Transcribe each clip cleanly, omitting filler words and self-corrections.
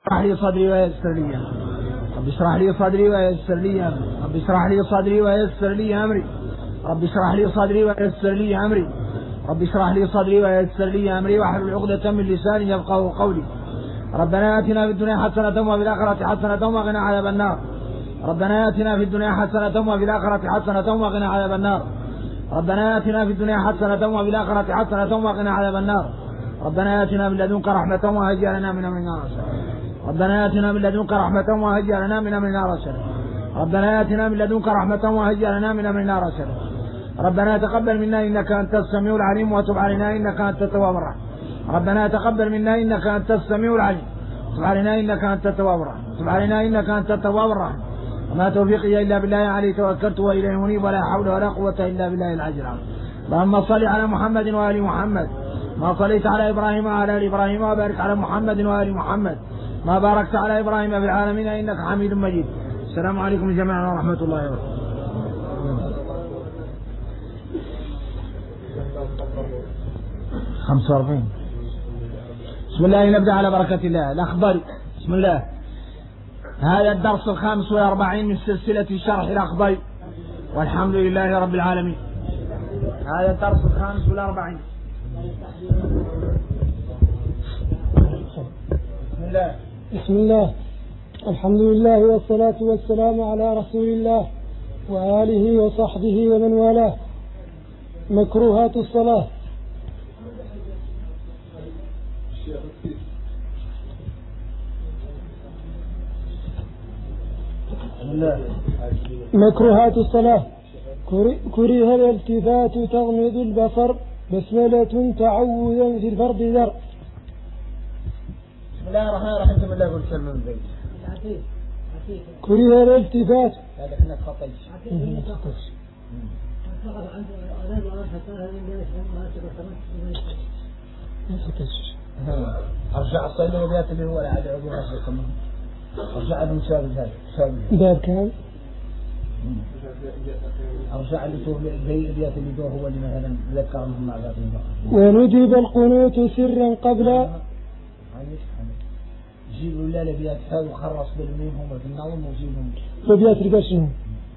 اشرح لي صدري ويسر لي أمري. رب اشرح لي صدري ويسر لي أمري. رب اشرح لي صدري ويسر لي أمري. رب اشرح لي صدري ويسر لي أمري. رب اشرح لي صدري ويسر لي أمري واحلل عقدة من لساني يفقهوا قولي. ربنا آتنا في الدنيا حسنة وفي الآخرة حسنة وقنا عذاب النار. ربنا آتنا في الدنيا حسنة وفي الآخرة حسنة وقنا عذاب النار. ربنا آتنا في الدنيا حسنة وفي الآخرة حسنة وقنا عذاب النار. ربنا آتنا من لدنك رحمة وهيئ لنا من أمرنا رشدا. ربنا آتنا من لدنك رحمة وهيئ لنا من أمرنا رشدا. ربنا آتنا من لدنك رحمة وهيئ لنا من أمرنا رشدا. ربنا تقبل منا إنك أنت السميع العليم وتب علينا إنك أنت التواب الرحيم. ربنا تقبل منا إنك أنت السميع العليم وتب علينا إنك أنت التواب الرحيم. وتب علينا إنك أنت التواب الرحيم. وما توفيقي إلا بالله عليه توكلت وإليه منيب ولا حول ولا قوة إلا بالله العلي العظيم. اللهم صل على محمد وآل محمد ما صليت على إبراهيم وعلى آل إبراهيم وبارك على محمد وآل محمد ما باركت على إبراهيم في العالمين إنك حميد مجيد. السلام عليكم جميعا ورحمة الله وبركاته. 45. بسم الله نبدأ على بركة الله. الأخضر. بسم الله. هذا الدرس 45 من سلسلة شرح الأخضر والحمد لله رب العالمين. هذا الدرس 45. بسم الله. بسم الله. الحمد لله والصلاة والسلام على رسول الله وآله وصحبه ومن والاه. مكروهات الصلاة. مكروهات الصلاة. كره الالتفات تغمض البصر بسملة تعوذا في الفرض ذر. بسم الله الرحمن الرحيم. بسم الله قل سلم من بيت. كره الالتفات. هذا احنا خطيش. ارجع الصيد وبيات اللي هو العادي عضو راسكم. ارجع لهم شاب باب كان. ارجع اللي تو زي بيات اللي تو هو اللي مثلا ذكرهم مع ذاتهم. وندب القنوت سرا قبل. جيبوا لا لبيات هذا وخرص بالمين هم في النوم وجيبهم. وبيات رقشهم.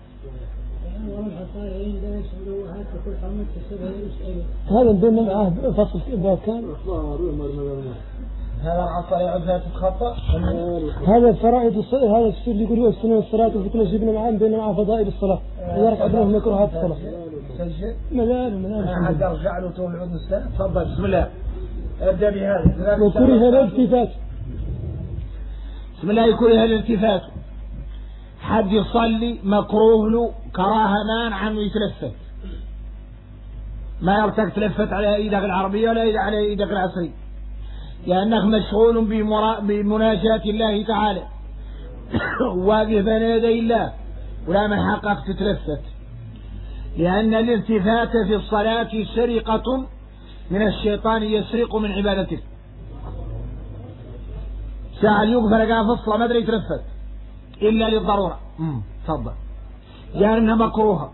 هذا بيننا معاه فصل باب كان. هذا العصا يعد ذات الخطأ. هذا الفرائض الصلاة. هذا السر اللي يقولوا السنة والصلاة وذكرنا جبنا معاه بيننا معاه فضائل الصلاة. يعرف عندنا مكروهات الصلاة. سجل. ملال. حد أرجع له طول العود السنة. تفضل. بسم الله. ابدأ بهذا. وكره الالتفات. بسم الله. يكره الالتفات. حد يصلي مكروه له كراهة مانع عنه يتلفت. ما يرتك تلفت على ايدك العربية ولا على ايدك العصرية لأنك مشغول بمناجاة الله تعالى واقف بين يدي الله ولا من حقك تتلفت لأن الالتفات في الصلاة سرقة من الشيطان يسرق من عبادتك. ساعة يوقف رقاه في الصلاة ما أدري يتلفت إلا للضرورة. تفضل. يعني انها مكروهة.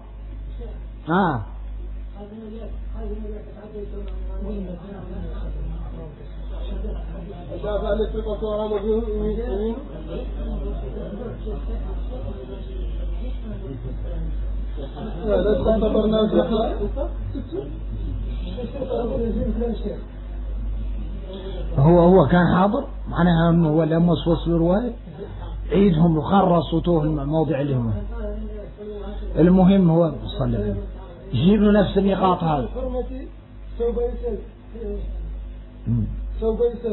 هو كان حاضر معناها انه هو لما وسوس برواية عيدهم وخرص وتوه الموضع اللي هم. المهم هو صلى جيب له نفس النقاط هذا. سوف يسب.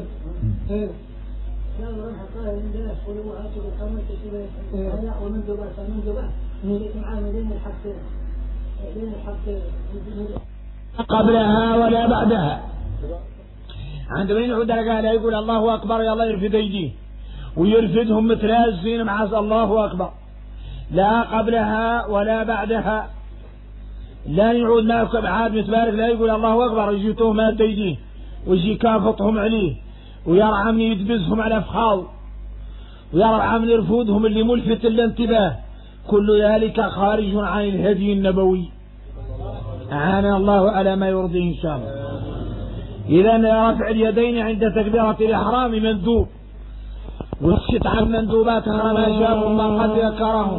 قبلها ولا بعدها. عندما ينعود قال يقول الله أكبر يا الله يرفد أيديه ويرفدهم متلازين مع الله أكبر. لا قبلها ولا بعدها. لا يعود ناكب عاد متبارك لا يقول الله أكبر يجيتوه ما تيديه ويجي كافطهم عليه ويرعى من يدبزهم على فخاو ويرعى من يرفودهم اللي ملفت الانتباه. كل ذلك خارج عن الهدي النبوي. أعاننا الله على ما يرضيه إن شاء الله. إذا رفع اليدين عند تكبيرة الإحرام مندوب واسكت عن مندوباتها ما شابوا ما قد ذكرهم.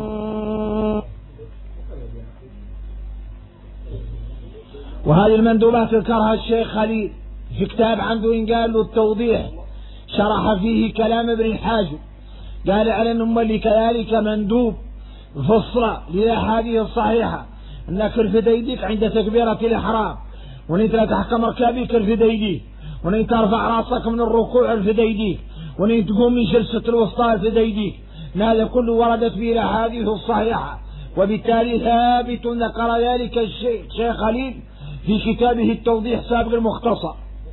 وهذه المندوبات ذكرها الشيخ خليل في كتاب عنده إن قال له التوضيح، شرح فيه كلام ابن الحاجب، قال على أنهم اللي كذلك مندوب فصلة للأحاديث الصحيحة أنك ارفد يديك عند تكبيرة الإحرام، وأنت لا تحكم ركابيك ارفد يديك، وأنت ترفع راسك من الركوع ارفد يديك، وأنت تقوم من جلسة الوسطى ارفد يديك. هذا كله وردت به الأحاديث الصحيحة، وبالتالي ثابت ذكر ذلك الشيخ خليل في كتابه التوضيح سابق المختصر،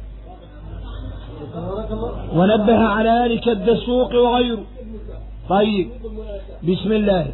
ونبه على ذلك الدسوق وغيره. طيب بسم الله.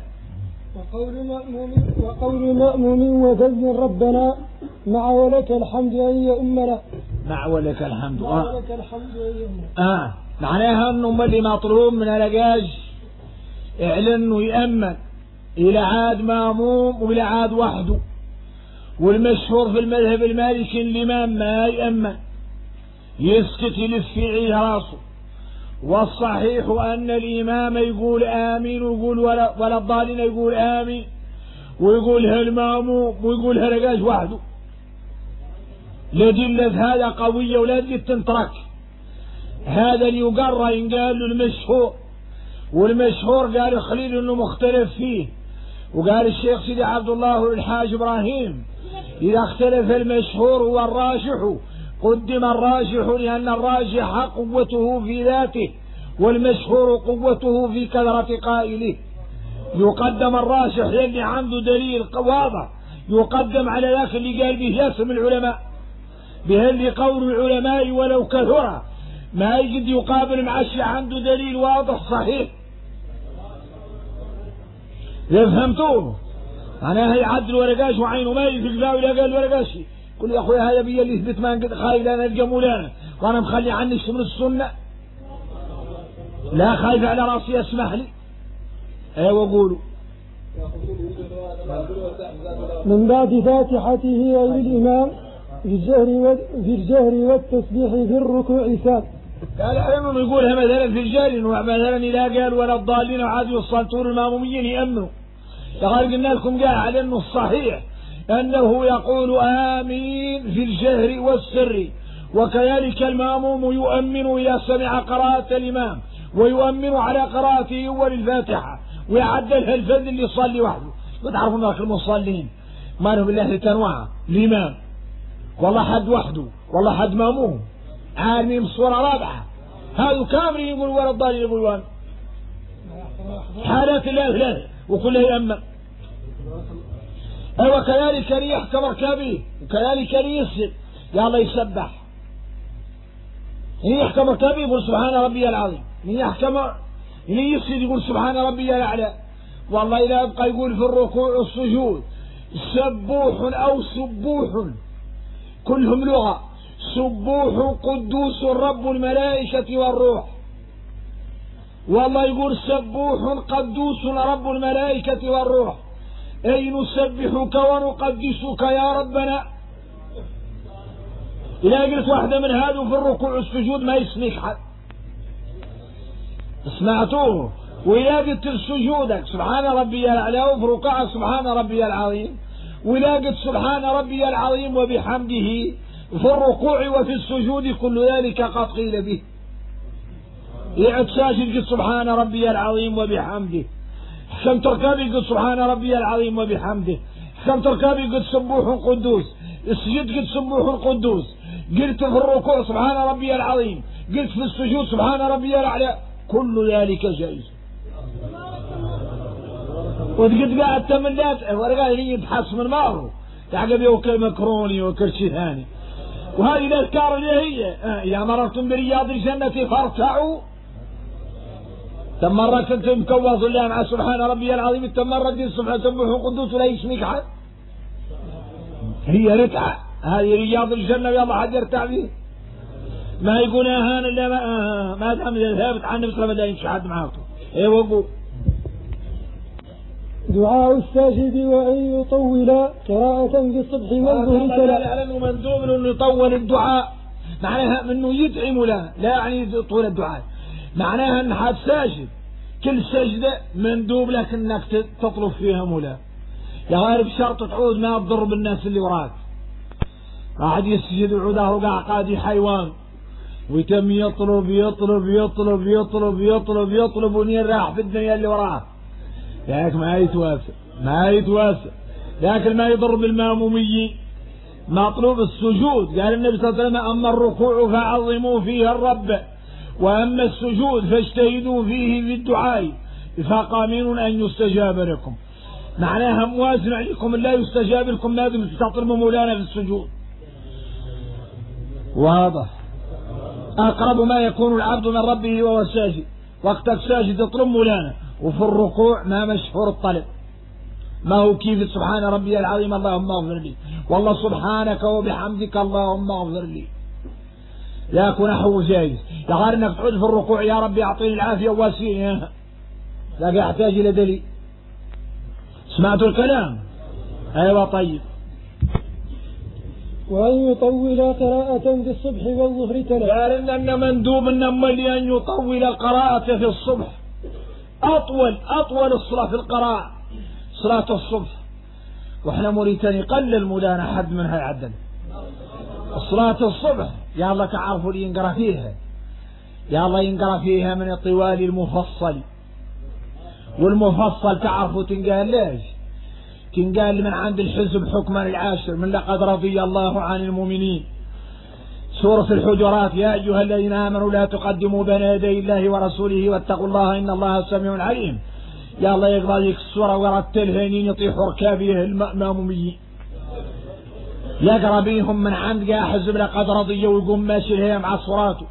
وقول مأموم وفزن ربنا مع ولك الحمد أن يؤمنا. مع ولك الحمد. مع ولك الحمد أن يؤمنا. معناها أنهم اللي مطلوب من الأجاج اعلن ويأمن إلى عاد مأموم وإلى عاد وحده. والمشهور في المذهب المالكي الإمام ما يأمن، يسكت يلف في عيه راسه. والصحيح أن الإمام يقول آمين ويقول ولا الضالين يقول آمين، ويقولها المأموم ويقولها الأجاج وحده. لدلة هذا قوية ولا تجد تنترك. هذا اللي يقرر إن قال له المشهور، والمشهور قال خليل إنه مختلف فيه. وقال الشيخ سيدي عبد الله الحاج إبراهيم إذا اختلف المشهور هو الراجح قدم الراجح، لأن الراجح قوته في ذاته والمشهور قوته في كثرة قائله. يقدم الراجح لأن عنده دليل واضح، يقدم على ذاك اللي قال به ياسم العلماء، به اللي قول العلماء ولو كثر ما يجد يقابل مع شيء عنده دليل واضح صحيح. فهمتوه؟ أنا هي عدل ورقاش وعينه ما يفق لا ولا قال ورقاشي. قل يا أخويا هذا بيا اللي يثبت ما قد خايف لا نلقى مولانا وأنا مخلي عني من السنة، لا خايف على راسي اسمح لي. أيوة قولوا. من بعد فاتحته غير الإمام في الجهر والتسبيح في الركوع ساب. قال أحيانا يقولها مثلا في الجهر، مثلا إذا قال ولا الضالين وعاد يصلون الماموميين يأمنوا. قال قلنا لكم قال على أنه الصحيح أنه يقول آمين في الجهر والسر، وكذلك المأموم يؤمن إذا سمع قراءة الإمام، ويؤمن على قراءته أول الفاتحة، ويعدلها الفذ اللي يصلي وحده. وتعرفون أنك المصلين ما لهم بالله تنوع، الإمام والله حد وحده والله حد مأموم عالمين بصورة رابعة، هذا كامل يقول ولا الضالين يقول وان حالات الله ثلاثة وكلها يأمن. وكذلك ليحكم ركابه، وكذلك ليسجد يا الله يسبح. يحكم ركابه يقول سبحان ربي العظيم، يحكم يسجد يقول سبحان ربي الأعلى. والله إذا يبقى يقول في الركوع والسجود سبوح أو سبوح كلهم لغة، سبوح قدوس رب الملائكة والروح. والله يقول سبوح قدوس رب الملائكة والروح، أي نسبحك ونقدسك يا ربنا. إذا قلت واحدة من هذا في الركوع والسجود ما يسميك حد، سمعتوه. وإذا قلت سجودك سبحان ربي الأعلى، وفي ركوعك سبحان ربي العظيم، وإذا قلت سبحان ربي العظيم وبحمده في الركوع وفي السجود كل ذلك قد قيل به. يعد ساجد قلت سبحان ربي العظيم وبحمده، حكمت ركابي قلت سبحان ربي العظيم وبحمده، حكمت ركابي قلت سبوح قدوس، السجود قلت سبوح قدوس، قلت في الركوع سبحان ربي العظيم، قلت في السجود سبحان ربي الأعلى، كل ذلك جائز. وتقد قاعد تمنات ورقات هي يبحث من ماره تعقب يوكل مكروني وكل شيء ثاني. وهذه الأذكار اللي هي إذا مررتم برياض الجنة فارتعوا. تم مرة كنت مكوض الله مع سبحان ربي العظيم، تم مرة دين سبحانه سبوح قدوس ولا يسميك حد. هي رتعة هذه رياض الجنة يلا حد يرتع به، ما يقول اهان الا ما دام ثابت عن نفسه ما يمشي حد معه. ايوه قول. دعاء الساجد وأن يطول قراءة في الصبح والظهر لا لأنه مندوب أنه يطول الدعاء، معناها أنه يدعم له، لا يعني طول الدعاء. معناها ان حد ساجد كل سجدة مندوب لك انك تطلب فيها مولانا، يا غير بشرط تعود ما تضر بالناس اللي وراك. قاعد يسجد وعوده قاعد حيوان ويتم يطلب يطلب يطلب يطلب يطلب يطلب ونين راح في الدنيا اللي وراه، لكن ما يتواسى لكن ما يضر بالماموميين. مطلوب السجود، قال النبي صلى الله عليه وسلم أما الركوع فعظموا فيه الرب وأما السجود فاجتهدوا فيه بالدعاء فقامين أن يستجاب لكم. معناها موازن عليكم لا يستجاب لكم ما دمتم تطلبوا مولانا في السجود. واضح. أقرب ما يكون العبد من ربه وهو ساجد، وقتك ساجد يطلب مولانا، وفي الركوع ما مشهور الطلب، ما هو كيف سبحان ربي العظيم اللهم اغفر لي، والله سبحانك وبحمدك اللهم اغفر لي، يكون نحو جايز. يا غير انك تعود في الركوع يا ربي اعطيني العافيه وواسيني، لا يحتاج الى دليل. سمعتوا الكلام؟ ايوه طيب. وأن يطول قراءة في الصبح والظهر تلا. قال إن مندوب إنما أن يطول القراءة في الصبح، أطول الصلاة في القراءة صلاة الصبح، وإحنا موريتاني قلل مولانا حد منها يعدل. صلاة الصبح يا الله تعرفوا اللي ينقرأ فيها، يا الله ينقرأ فيها من الطوال المفصل، والمفصل تعرفوا تنقال ليش؟ تنقال من عند الحزب حكما العاشر من لقد رضي الله عن المؤمنين. سورة الحجرات يا أيها الذين آمنوا لا تقدموا بين يدي الله ورسوله واتقوا الله إن الله سميع عليم. يا الله يقرأ ذيك السورة ورتلها إن يطيح ركابيه المأموميين، يقرأ بيهم من عند حزب لقد رضي ويقوم ماشي لها مع صوراته.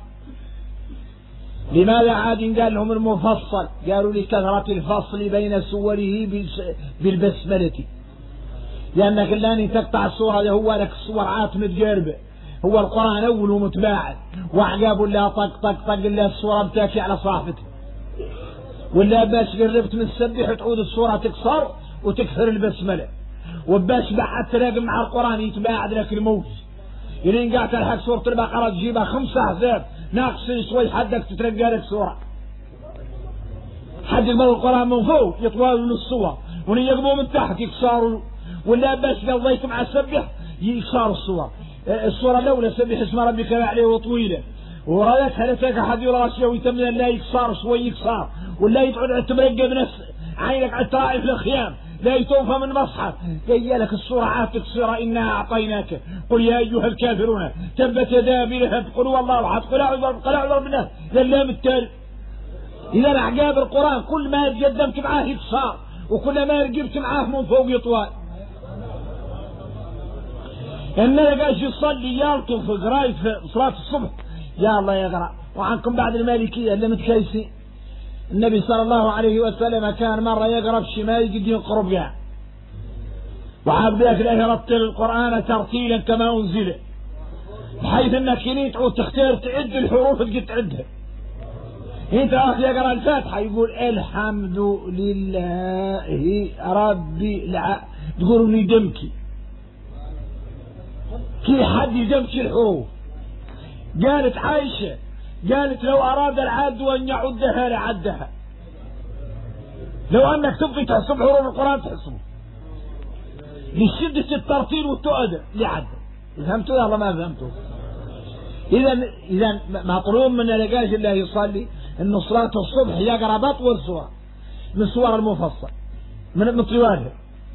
لماذا عاد قال لهم المفصل؟ قالوا لكثرة الفصل بين سوره بالبسملة، لأنك الآن تقطع السورة هو لك الصور عات متجربة، هو القرآن أول ومتباعد وعقاب ولا طق طق طق إلا السورة بتاكي على صاحبته، ولا باش قربت من السبح تعود السورة تكسر وتكثر البسملة، وباش بعد تراقب مع القرآن يتباعد لك الموت. يلين قاعد تلحق سورة البقرة تجيبها 5 أحزاب ناقصين شوي حدك تترقى لك سورة، حد يقبل القرآن من فوق يطوالوا الصور ونيقبوا من تحت يكسروا، ولا باش قضيت مع السبح يكسروا الصورة الأولى سبح اسم ربك الأعلى وطويلة، ورايك هلتك أحد يراشيه ويتمنى لا يكسر شوي يكسر، ولا يتعود تمرقى بنفس عينك على الترائف الخيام لا يتوفى من مصحف جاي لك الصورة عاد تكسر إنا أعطيناك قل يا أيها الكافرون تبت يدا أبي لهب قل والله أحد قل أعوذ بالله للام التالي. إذا أعقاب القرآن كل ما تقدمت معاه يكسر وكل ما رقبت معاه من فوق يطوال. إنك قاش يصلي يلطف في قراية صلاة الصبح يا الله يقرأ. وعنكم بعد المالكية اللي متكيسين، النبي صلى الله عليه وسلم كان مرة يقرأ بشمال قد ينقرب يعني، وعاد ذاك لا يرتل القرآن ترتيلا كما أنزل، بحيث أنك كنين تعود تختار تعد الحروف تقد تعدها. انت اخي يقرأ الفاتحة يقول الحمد لله ربي تقولوا لي دمكي كي حد يدمكي الحروف. قالت عائشة قالت لو أراد العاد أن يعدها لعدها، لو أنك تبقي تحسب حروف القرآن تحسبه لشدة الترتيل والتؤدة لعدها. فهمتوا يا الله ما فهمتوا؟ إذا مطلوب من لقاش الله يصلي إن صلاة الصبح يقرأ بطول سورة من سور المفصل من طوالها،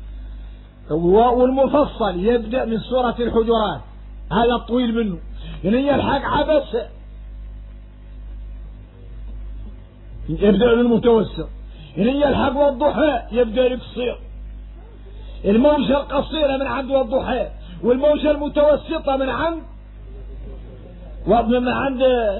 والمفصل يبدأ من سورة الحجرات هذا الطويل منه يعني يلحق عبس يبدأ بالمتوسط، يعني يلحق والضحى يبدأ القصير، الموجة القصيرة من عند والضحى، والموجة المتوسطة من عند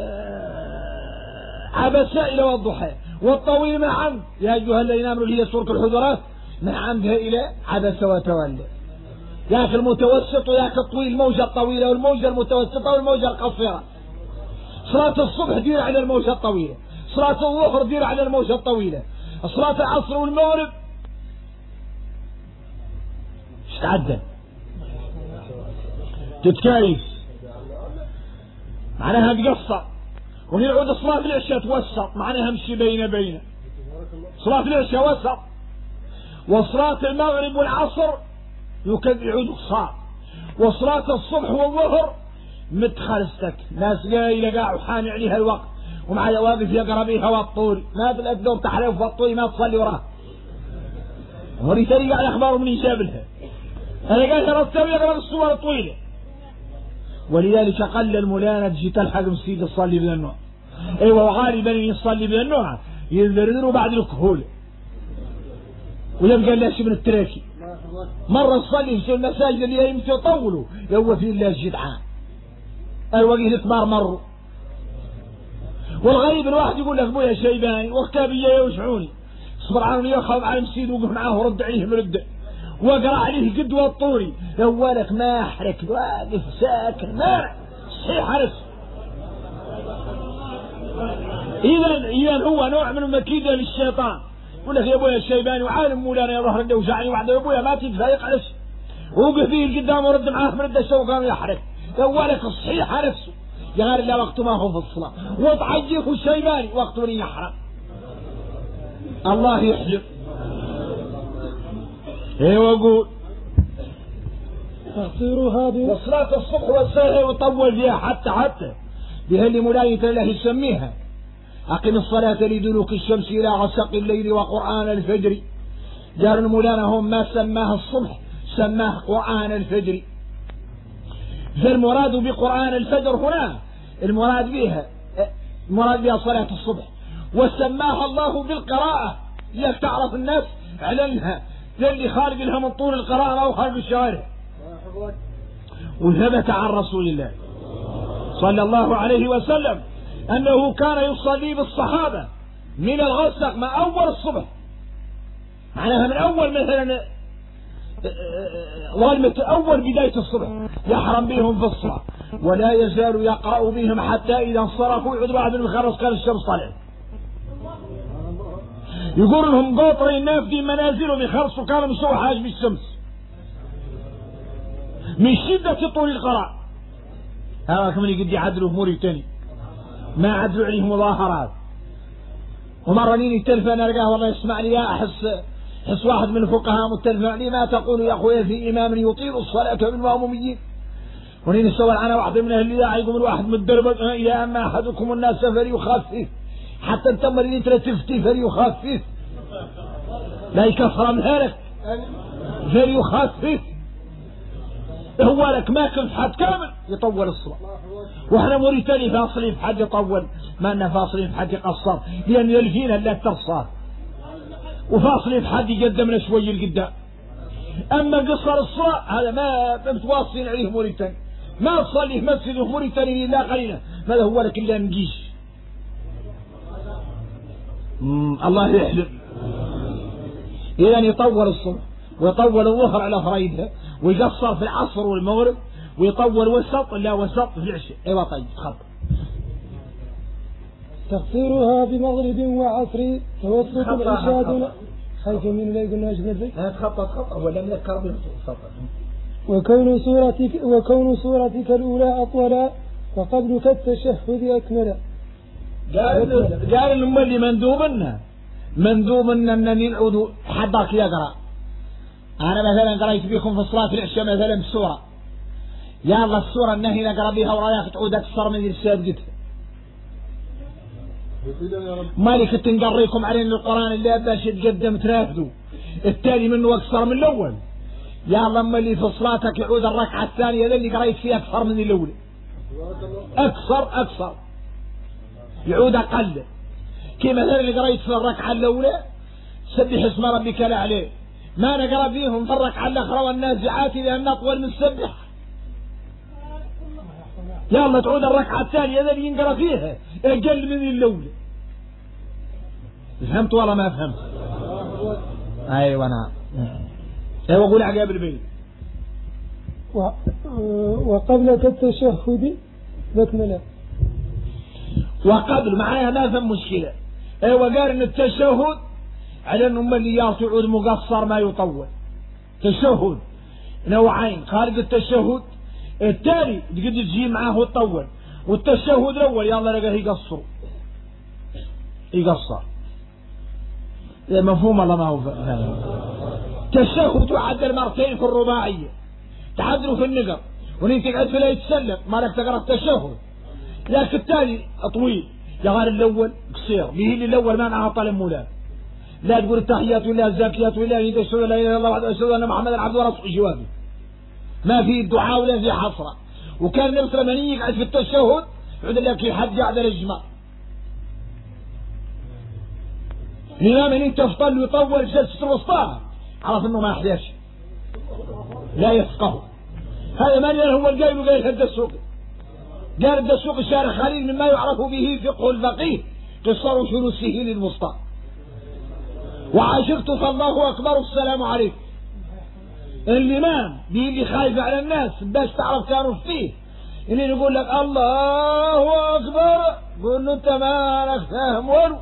عبس إلى والضحى، والطويل من عند يا أيها الذين آمنوا هي سورة الحجرات من عندها إلى عبس وتولى. ياك المتوسط وياك الطويل، الموجة الطويلة والموجة المتوسطة والموجة القصيرة. صلاة الصبح دير على الموجة الطويلة، صلاة الظهر دير على الموجة الطويلة، صلاة العصر والمغرب ايش تعدل تتكايس معناها تقصر، ونعود صلاة العشاء توسط، معناها همشي بين صلاة العشاء وسط، وصلاة المغرب والعصر يعود قصار، وصلاة الصبح والظهر متخلستك، ناس قايلة قاع وحان عليها الوقت ومعايا واقف يقرا بيها والطوري، ما في الدور تحلف والطوري ما تصلي وراه. وري تاني قاعد اخباره من يشابلها، انا قاعد ارتب يقرا الصور الطويله. ولذلك قل المولانا تجي تلحق مسجد تصلي من النوع. ايوه وغالبا يصلي من النوع يذرذروا بعد الكهوله ويبقى لاش من التراكي. مره تصلي في المساجد اللي يمشي يطولوا هو في الله جدعان الوقت تمرمروا. والغريب الواحد يقول لك ابويا شيباني وكتابيه يوشعوني صبر عني ياخذ على المسجد وقف معاه ورد عليه مرده واقرا عليه قد والطوري اولك ما احرك واقف ساكن مارع صحيح حرس. اذا هو نوع من المكيده للشيطان. يقول لك يا ابويا الشيباني وعالم مولانا يا ظهر اللي وجعني وحده يا ابويا ما تتفايق على شيء ووقف فيه قدام ورد معاه مرده سوى قام يحرك اولك صحيح نفسه يا غير لا وقته ما هو في الصلاه وتعجيك الشيباني وقته يحرم. الله يحلف. ايوه اقول تقصيرها وصلاة الصبح والسهر وطول فيها حتى بها اللي ملاية الله يسميها أقم الصلاة لدلوك الشمس إلى غسق الليل وقرآن الفجر. جار المولانا هم ما سماها الصبح سماه قرآن الفجر. فالمراد بقرآن الفجر هنا المراد بها صلاة الصبح وسماها الله بالقراءة لتعرف الناس علنها للي خارج لها من طول القراءة أو خارج الشوارع. وثبت عن رسول الله صلى الله عليه وسلم أنه كان يصلي بالصحابة من الغسق من أول الصبح معناها من أول مثلا أول بداية الصبح يحرم بهم في الصلاة ولا يزال يقرأ بهم حتى إذا انصرفوا يعود واحد من الخمس كان الشمس طلعت. يقول لهم قاطرين الناس في منازلهم يخلصوا كانوا يسووا حاجب الشمس من شدة طول القراء. هذا كمان يقد يعدلوا أموري تاني ما عدلوا عليه مظاهرات. ومرة نيني التلفة أنا ألقاه والله يسمع لي أحس واحد من الفقهاء متلفة لي ما تقول يا أخويا في إمام يطيل الصلاة بالمأموميين. ونين السؤال أنا واحد من أهل الإذاعة يقول الواحد متدرب يا أما أحدكم الناس فليخفف حتى انتمر اللي انت تفتي فليخفف لا يكفر أمهالك فليخفف. هو لك ما كنت حد كامل يطول الصلاة واحنا موريتاني فاصلين في حد يطول ما أننا فاصلين في حد يقصر لأن يلفينا لا ترصاد وفاصلين في حد يقدمنا شوي القدام. أما قصر الصلاة هذا ما متواصلين عليه موريتاني ما تصلي في مسجد موريتاني لا قليلا ماذا هو لك إلا نقيش. الله يحلم. إذا يطول الصبح ويطول الظهر على فريدها ويقصر في العصر والمغرب ويطول وسط لا وسط في العشاء. ايوه طيب خط تقصيرها بمغرب وعصر توسط العشاء خايف من لا يقولنا اجنبي لا تخطط ولا نذكر بالخطط. وكون صورتك الاولى اطول وقبل كالتشهد اكمل. قال الأمة اللي مندوب أنني نعود حضرك يقرأ. أنا مثلا قرأت بكم في صلاة العشاء مثلا بسورة يا الله السورة النهي نقرأ بها ورايا تعود أكثر من السابقتها مالك تنقريكم علينا القرآن اللي باش يتقدم تنافذوا التالي منه أكثر من الأول. يا الله أما اللي في صلاتك يعود الركعة الثانية اللي قرأت فيها أكثر من الأولى أكثر يعود أقل. كما مثلا اللي قرأت في الركعة الأولى سبح اسم ربك الأعلى ما نقرأ فيهم في الركعة الأخرى والنازعات لأن أطول من سبح. يا الله تعود الركعة الثانية الذي ينقرأ فيها أقل من الأولى. فهمت ولا ما فهمت؟ أيوة نعم. أيوة قول عقاب البيت. وقبل التشهد بكملة. وقبل معناها ما فهم مشكلة. أيوة قال إن التشهد على أنه اللي يعود مقصر ما يطول. تشهد نوعين خارج التشهد التالي تقدر تجي معاه وتطول والتشهد الأول يلا لقاه يقصر مفهوم الله ما هو فاهم. تشهد يعدل مرتين في الرباعية، تعدلوا في النقر، ونين تقعد في لا يتسلم ما لك تقرأ التشهد، لكن الثاني طويل يغار الأول قصير، به اللي الأول ما معها طالب مولا، لا تقول التحيات ولا الزاكيات ولا يدشوا لا إله إلا الله وحده أشهد أن محمدا عبده ورسوله جوابي، ما في دعاء ولا في حصرة. وكان النبي صلى الله عليه وسلم يقعد في التشهد يعود لك حد قاعد الإجماع، الإمام إن تفضل ويطول جلسة الوسطى عرف إنه ما يحتاج لا يفقه. هذا ما هو القائل وقال الدسوقي، قال الدسوقي شارح خليل مما يعرف به فقه الفقيه قصر شروسه للوسطى، وعاشرت فالله أكبر السلام عليكم. الإمام بيجي خايف على الناس باش تعرف كانوا فيه، اللي يقول لك الله أكبر قول له أنت ما لك فاهم ولو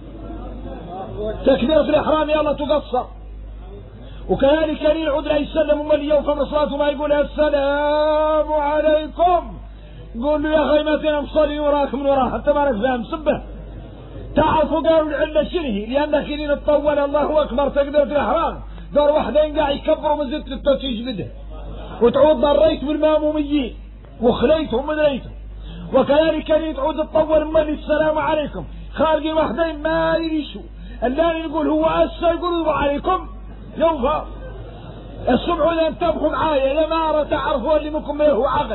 تكبيرة الإحرام يلا تقصر. وكذلك يعود لا يسلم من اليوم فمن صلاته ما يقول السلام عليكم قول له يا أخي ما تنام صلي وراك من وراه حتى ما لك فاهم سبه. تعرفوا قالوا العلة شنو هي؟ لأنك إذا تطول الله أكبر تكبيرة الإحرام دور واحدين قاعد يكبروا من زدت التوتيج بده وتعود ضريت بالماموميين وخليتهم من ريتهم. وكذلك تعود تطول من السلام عليكم خارجين واحدين ما يريشوا اللي يقول هو أسا يقول عليكم يوفى الصبح إذا انتبهوا معايا لما تعرفوا اللي منكم ما هو عقل.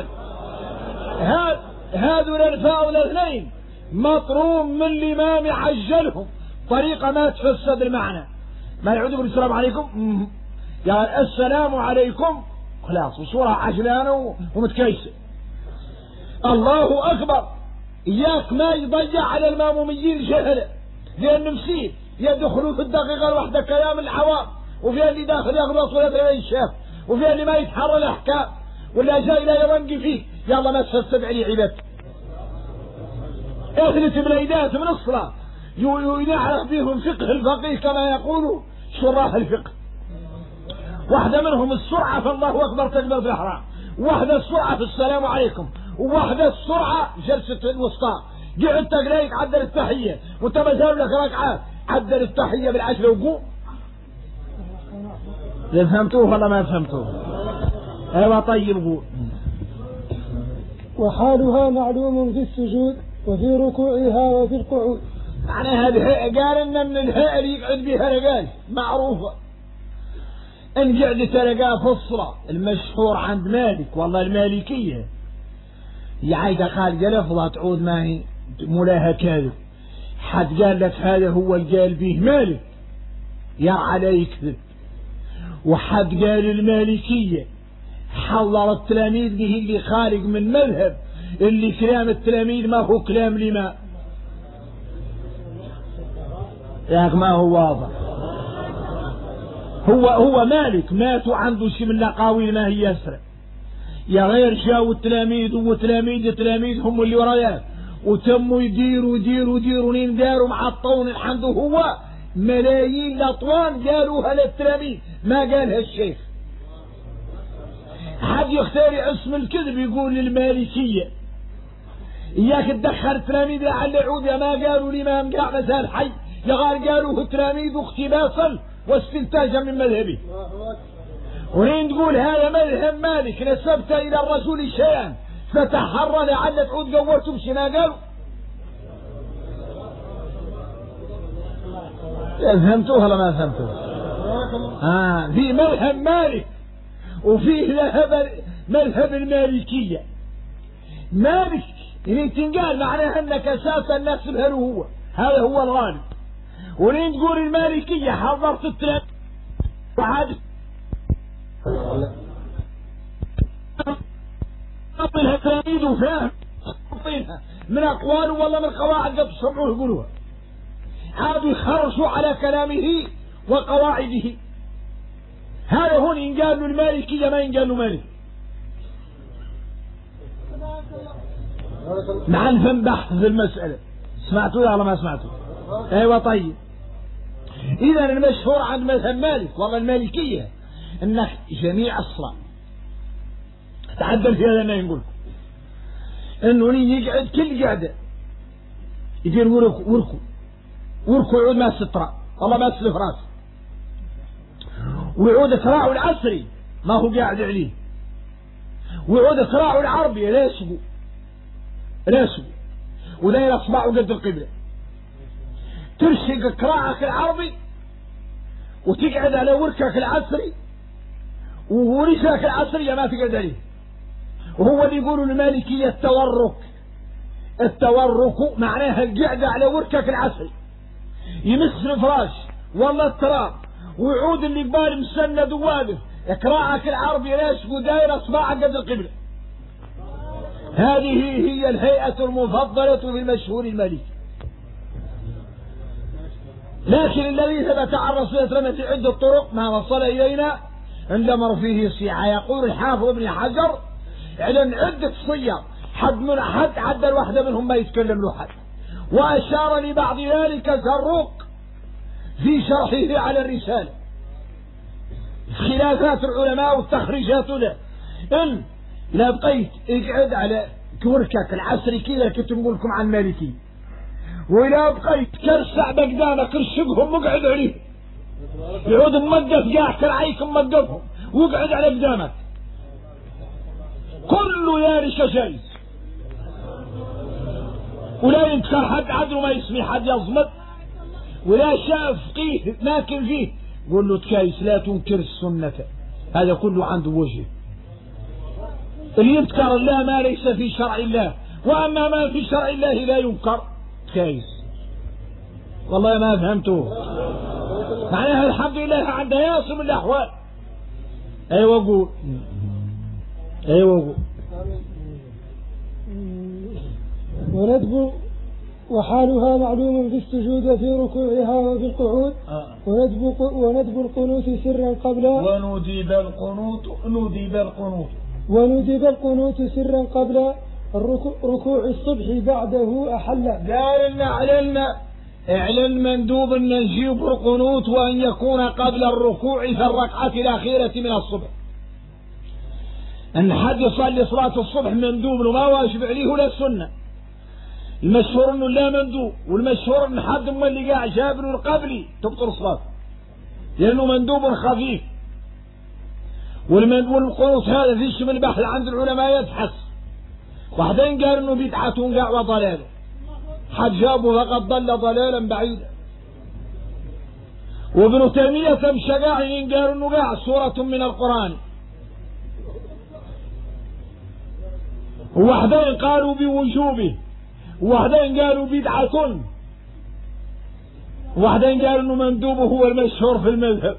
هذول الفاء والاثنين مطروم من الإمام يعجلهم طريقة ما تفسد المعنى. ما يعود يقول السلام عليكم يعني السلام عليكم خلاص وصورة عجلانة ومتكيسة. الله أكبر إياك ما يضيع على الماموميين جهلة، لأن مسيب يدخلوا في الدقيقة الواحدة كلام العوام، وفي اللي داخل ياخذ صورة غير الشاف، وفي اللي ما يتحرى الأحكام ولا جاي لا يرنقي فيه يلا ما تفسد علي عبادك. اخلت بليدات من الصلاة ينعرف بهم فقه الفقيه كما يقولوا شراح الفقه. واحدة منهم السرعة في الله أكبر تكبيرة الإحرام، واحدة السرعة في السلام عليكم، وواحدة السرعة جلسة الوسطى. قعدت تقريك عدل التحية وانت ما زال لك ركعات عدل التحية بالعشرة وقوم. فهمتوه ولا ما فهمتوه؟ ايوه طيب قول. وحالها معلوم في السجود وفي ركوعها وفي القعود. يعني هذه قال ان من الهاء اللي يقعد بها رجال معروفة ان قعدت رجال في الصلاة المشهور عند مالك والله المالكية يعيد خالق لفظة تعود ما هي مولاها كاذب. حد قال لك هذا هو اللي قال به مالك يرعى لا يكذب، وحد قال المالكية حضر التلاميذ به اللي خارج من مذهب اللي كلام التلاميذ ما هو كلام لما ياك ما هو واضح. هو مالك ماتوا عنده شيء من الأقاويل ما هي يسرع يا غير جاوا التلاميذ وتلاميذ هم اللي وراياه وتموا يديروا لين داروا مع الطون عنده هو ملايين الأطوان قالوها للتلاميذ ما قالها الشيخ. حد يختار اسم الكذب يقول للمالكية إياك تدخل التلاميذ لعل يعود يا ما قالوا الإمام قاع مسال حي يا غير قالوه التلاميذ اقتباسا واستنتاجا من مذهبه. ولين تقول هذا مذهب مالك نسبت إلى الرسول شيئا فتحرى لعل تعود قورته بشي ما قالوا. فهمتوها ولا ما فهمتوها؟ في مذهب مالك وفيه مذهب المالكية. مالك اللي تنقال معناها انك اساسا نحسبها له هو هذا هو الغالب. ولين تقول المالكية حضرت التلاميذ وعاد قبلها تلاميذ وفاهم من اقواله والله من قواعد قد سمعوه يقولوها عادوا يخرجوا على كلامه وقواعده. هذا هون ينقال له المالكية ما ينقال له مالك. مع نفهم بحث في المسألة سمعتوا ولا ما سمعتوا؟ ايوه طيب. اذا المشهور عند مذهب مالك والله المالكية انك جميع الصلاة تعدل في هذا ما نقول انه يقعد كل قعدة يدير وركو يعود ما سترة والله ما سلف راسه، ويعود كراعه العسري ما هو قاعد عليه، ويعود كراعه العربي راسه وداير اصبعه قد القبلة، ترشق كراعك العربي وتقعد على وركك العسري ورجلك العسرية ما تقعد عليه. وهو اللي يقولوا المالكية التورك معناها القعدة على وركك العسري، يمس الفراش والله التراب، ويعود اللي قبال مسند وواقف كراعك العربي راسك وداير اصبعك قد القبلة. هذه هي الهيئة المفضلة في المشهور المالكي. لكن الذي ثبت عن رسول الله في عدة طرق ما وصل إلينا عندما فيه صيحة. يقول الحافظ ابن حجر على عدة صيغ حد عد الواحدة منهم ما يتكلم له حد، وأشار لبعض ذلك زروق في شرحه على الرسالة. خلافات العلماء والتخريجات له إن لا بقيت اقعد على كوركك العسري كذا كنت نقول لكم عن مالكي، وإذا بقيت كرسع بقدامك ارشقهم واقعد عليه، يعود ممدف قاع كرعيك ممدفهم واقعد على قدامك، كله ذلك جائز، ولا ينكر حد عدل ما يسمي حد يصمت، ولا شاف فقيه ماكن فيه قول له تكايس لا تنكر السنة، هذا كله عنده وجه. اللي يذكر الله ما ليس في شرع الله، وأما ما في شرع الله لا ينكر كيس. والله ما فهمته معناها الحمد لله عند ياسم الأحوال. أيوة قول وندب وحالها معلوم في السجود وفي ركوعها وفي القعود. وندب القنوت سرا قبل وندب القنوت سرا قبل ركوع الصبح بعده أحل. قال اعلن مندوب أن نجيب القنوت وأن يكون قبل الركوع في الركعة الأخيرة من الصبح. أن حد يصلي صلاة الصبح مندوب وما واجب عليه ولا السنة. المشهور أنه لا مندوب، والمشهور أن حد من اللي قاع جابر القبلي تبطل صلاة لأنه مندوب خفيف. والقنوت هذا فيش من بحث عند العلماء يبحث. وحدين قال انه بدعة قاع وضلال، حد جابه فقد ضل ضلالا بعيدا. وابن تيمية مشى قاعدين قالوا انه قاع سورة من القرآن. وحدين قالوا بوجوبه، وحدين قالوا بدعة، وحدين قالوا انه مندوبه هو المشهور في المذهب.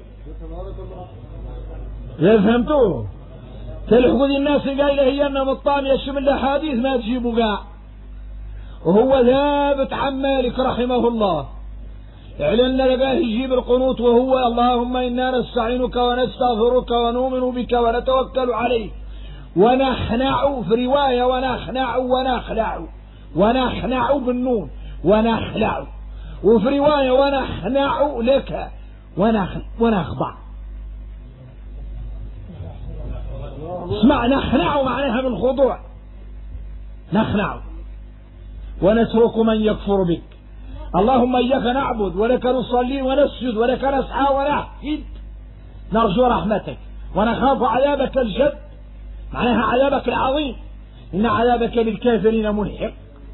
فهمتوه؟ تلحقوا ذي الناس قايله هي انها مطامية يشمل الاحاديث ما تجيبوا قاع. وهو ثابت عن مالك رحمه الله اعلن لقاه يجيب القنوت وهو اللهم انا نستعينك ونستغفرك ونؤمن بك ونتوكل عليك ونخنع، في رواية ونخنع بالنون ونخلع، وفي رواية ونخنع لك ونخضع. اسمع، نخنع معناها من خضوع، نخنع ونترك من يكفر بك. اللهم إياك نعبد ولك نصلي ونسجد ولك نسعى ونحفد، نرجو رحمتك ونخاف عذابك الجد، معناها عذابك العظيم، إن عذابك للكافرين ملحق.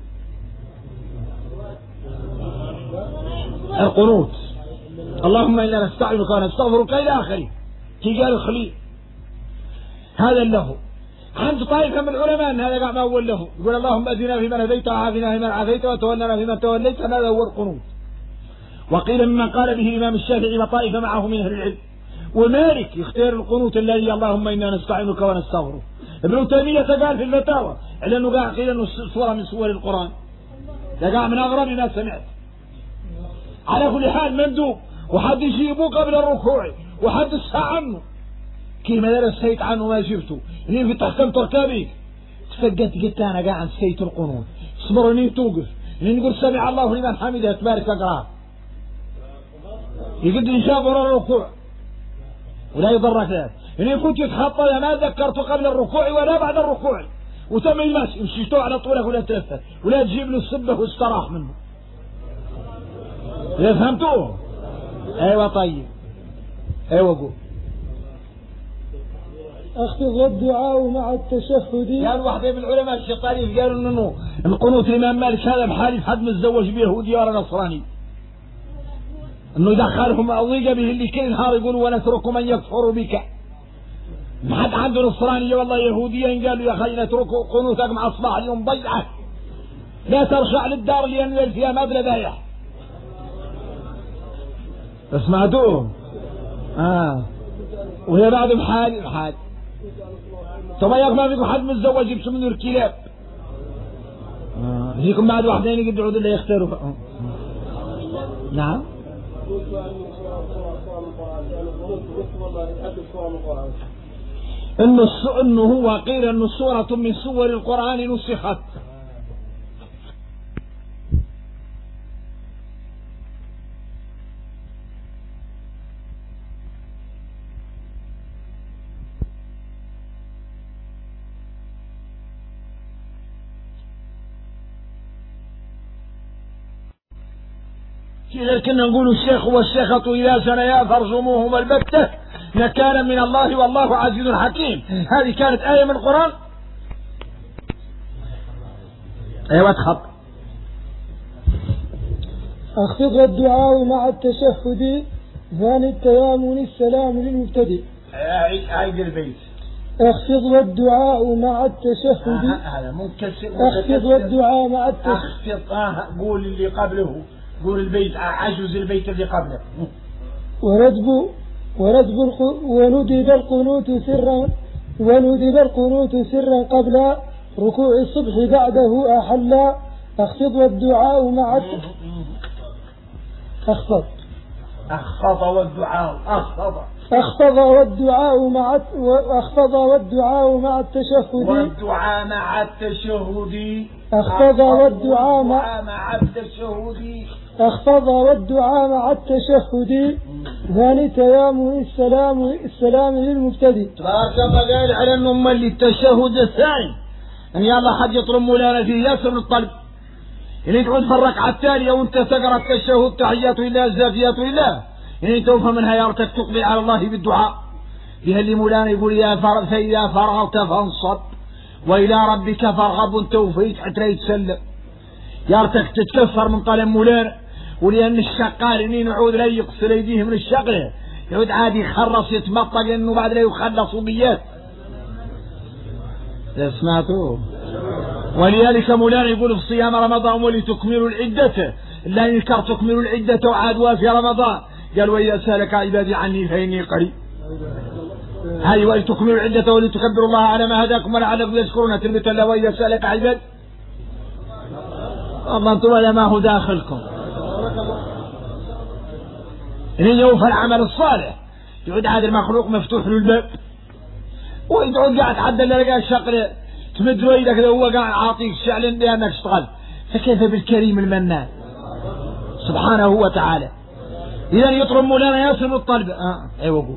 القنوت اللهم إنا نستعينك ونستغفرك إلى آخره. تجار الخليل هذا له عند طائفة من العلماء أن هذا ما أول له، يقول اللهم أدنا فيمن هديت وعافنا فيمن عافيت وتولنا فيمن توليت، هذا هو القنوت. وقيل ممن قال به الإمام الشافعي وطائفة معه من أهل العلم. ومالك يختار القنوت الذي اللهم إنا نستعينك ونستغفرك. ابن تيمية قال في الفتاوى لأنه قال قيل أنه سورة من سور القرآن، قال من أغرب ما سمعت. على كل حال مندوب، وحد يجيبه قبل الركوع وحد يسعى عنه كيما لا نسيت عنه ما جبته. إني في تحكم تركابي تفقت قلت أنا قاعد نسيت القنوت، اصبر إني توقف، إني نقول سمع الله لمن حمده تبارك أقرأ يقد نشاف ورا الركوع ولا يضرك ذلك. إني كنت يتخطى ما ذكرت قبل الركوع ولا بعد الركوع، وتم يمشي مشيتوا على طولك ولا تلفت ولا تجيب له السبه واستراح منه. فهمتوه؟ ايوه طيب ايوه قول. اخفض الدعاء مع التشهد. قال واحد من العلماء الشيطانيين قالوا انه القنوت الامام مالك هذا بحال حد متزوج بيهودي ولا نصراني، انه يدخلهم اضيق به اللي كل نهار يقولوا ونترك من يكفر بك. ما حد عنده نصرانيه والله يهوديه قالوا يا اخي نتركوا قنوتك مع اصباح اليوم ضيعه، لا ترجع للدار اللي ينزل فيها ما بلا بايع. سمعتوه؟ وهي بعد بحال طب ياك ما فيكم حد متزوج يبسوا منه الكلاب. فيكم بعد واحدين يقدروا اللي يختاروا. نعم انه هو قيل انه سورة من سور القرآن نسخت. كنا نقول الشيخ والشيخة إذا زنيا فارجموهما البتة نكالا من الله والله عزيز حكيم. هذه كانت آية من القرآن. ايوه تخط. اخفض الدعاء مع التشهد ثاني التيامن السلام للمبتدئ. عيد البيت. اخفض الدعاء مع التشهد. هذا منكسر. اخفض الدعاء مع التشهد. اخفض قول اللي قبله، قول البيت عجز البيت اللي قبله. وندب القنوت سرا قبل ركوع الصبح بعده أحلا. اخفض والدعاء مع أخفض والدعاء مع التشهد. والدعاء مع التشهد. اخفض والدعاء مع التشهد ثاني تيامن السلام للمبتدئ. تبارك الله قال على انه اللي التشهد الثاني ان يلا حد يطلب مولانا فيه ياسر من الطلب اللي تقعد في الركعه الثانيه وانت تقرا التشهد تحيات لله الزاكيات لله يعني توفى منها يارتك تقضي على الله بالدعاء بها اللي مولانا يقول فإذا فرغت فانصب والى ربك فارغب وانت وفيت حتى يتسلم يارتك تتكفر من طلب مولانا. ولأن الشقال إني نعود لا يقصر يديه من الشغله يعود عادي يخرص يتمطق إنه بعد لا يخلصوا بيات. سمعتوه؟ ولذلك مولانا يقول في صيام رمضان ولتكملوا العدة لا ينكر تكملوا العدة وعاد في رمضان. قال وإذا سألك عبادي عني فإني قريب. هاي ولتكملوا العدة ولتكبروا الله على ما هداكم ولعلكم تشكرون. تلبت الله وإذا سألك عبادي الله انتم ولا ما هو داخلكم. إن يوفى العمل الصالح يعود هذا المخلوق مفتوح له الباب ويقعد قاعد حتى اللي لقى الشقر تمد له ايدك لو هو قاعد عاطيك الشعل بانك تشتغل. فكيف بالكريم المنان سبحانه وتعالى. اذا يطلب مولانا ياسر من الطلب. ايوه قول.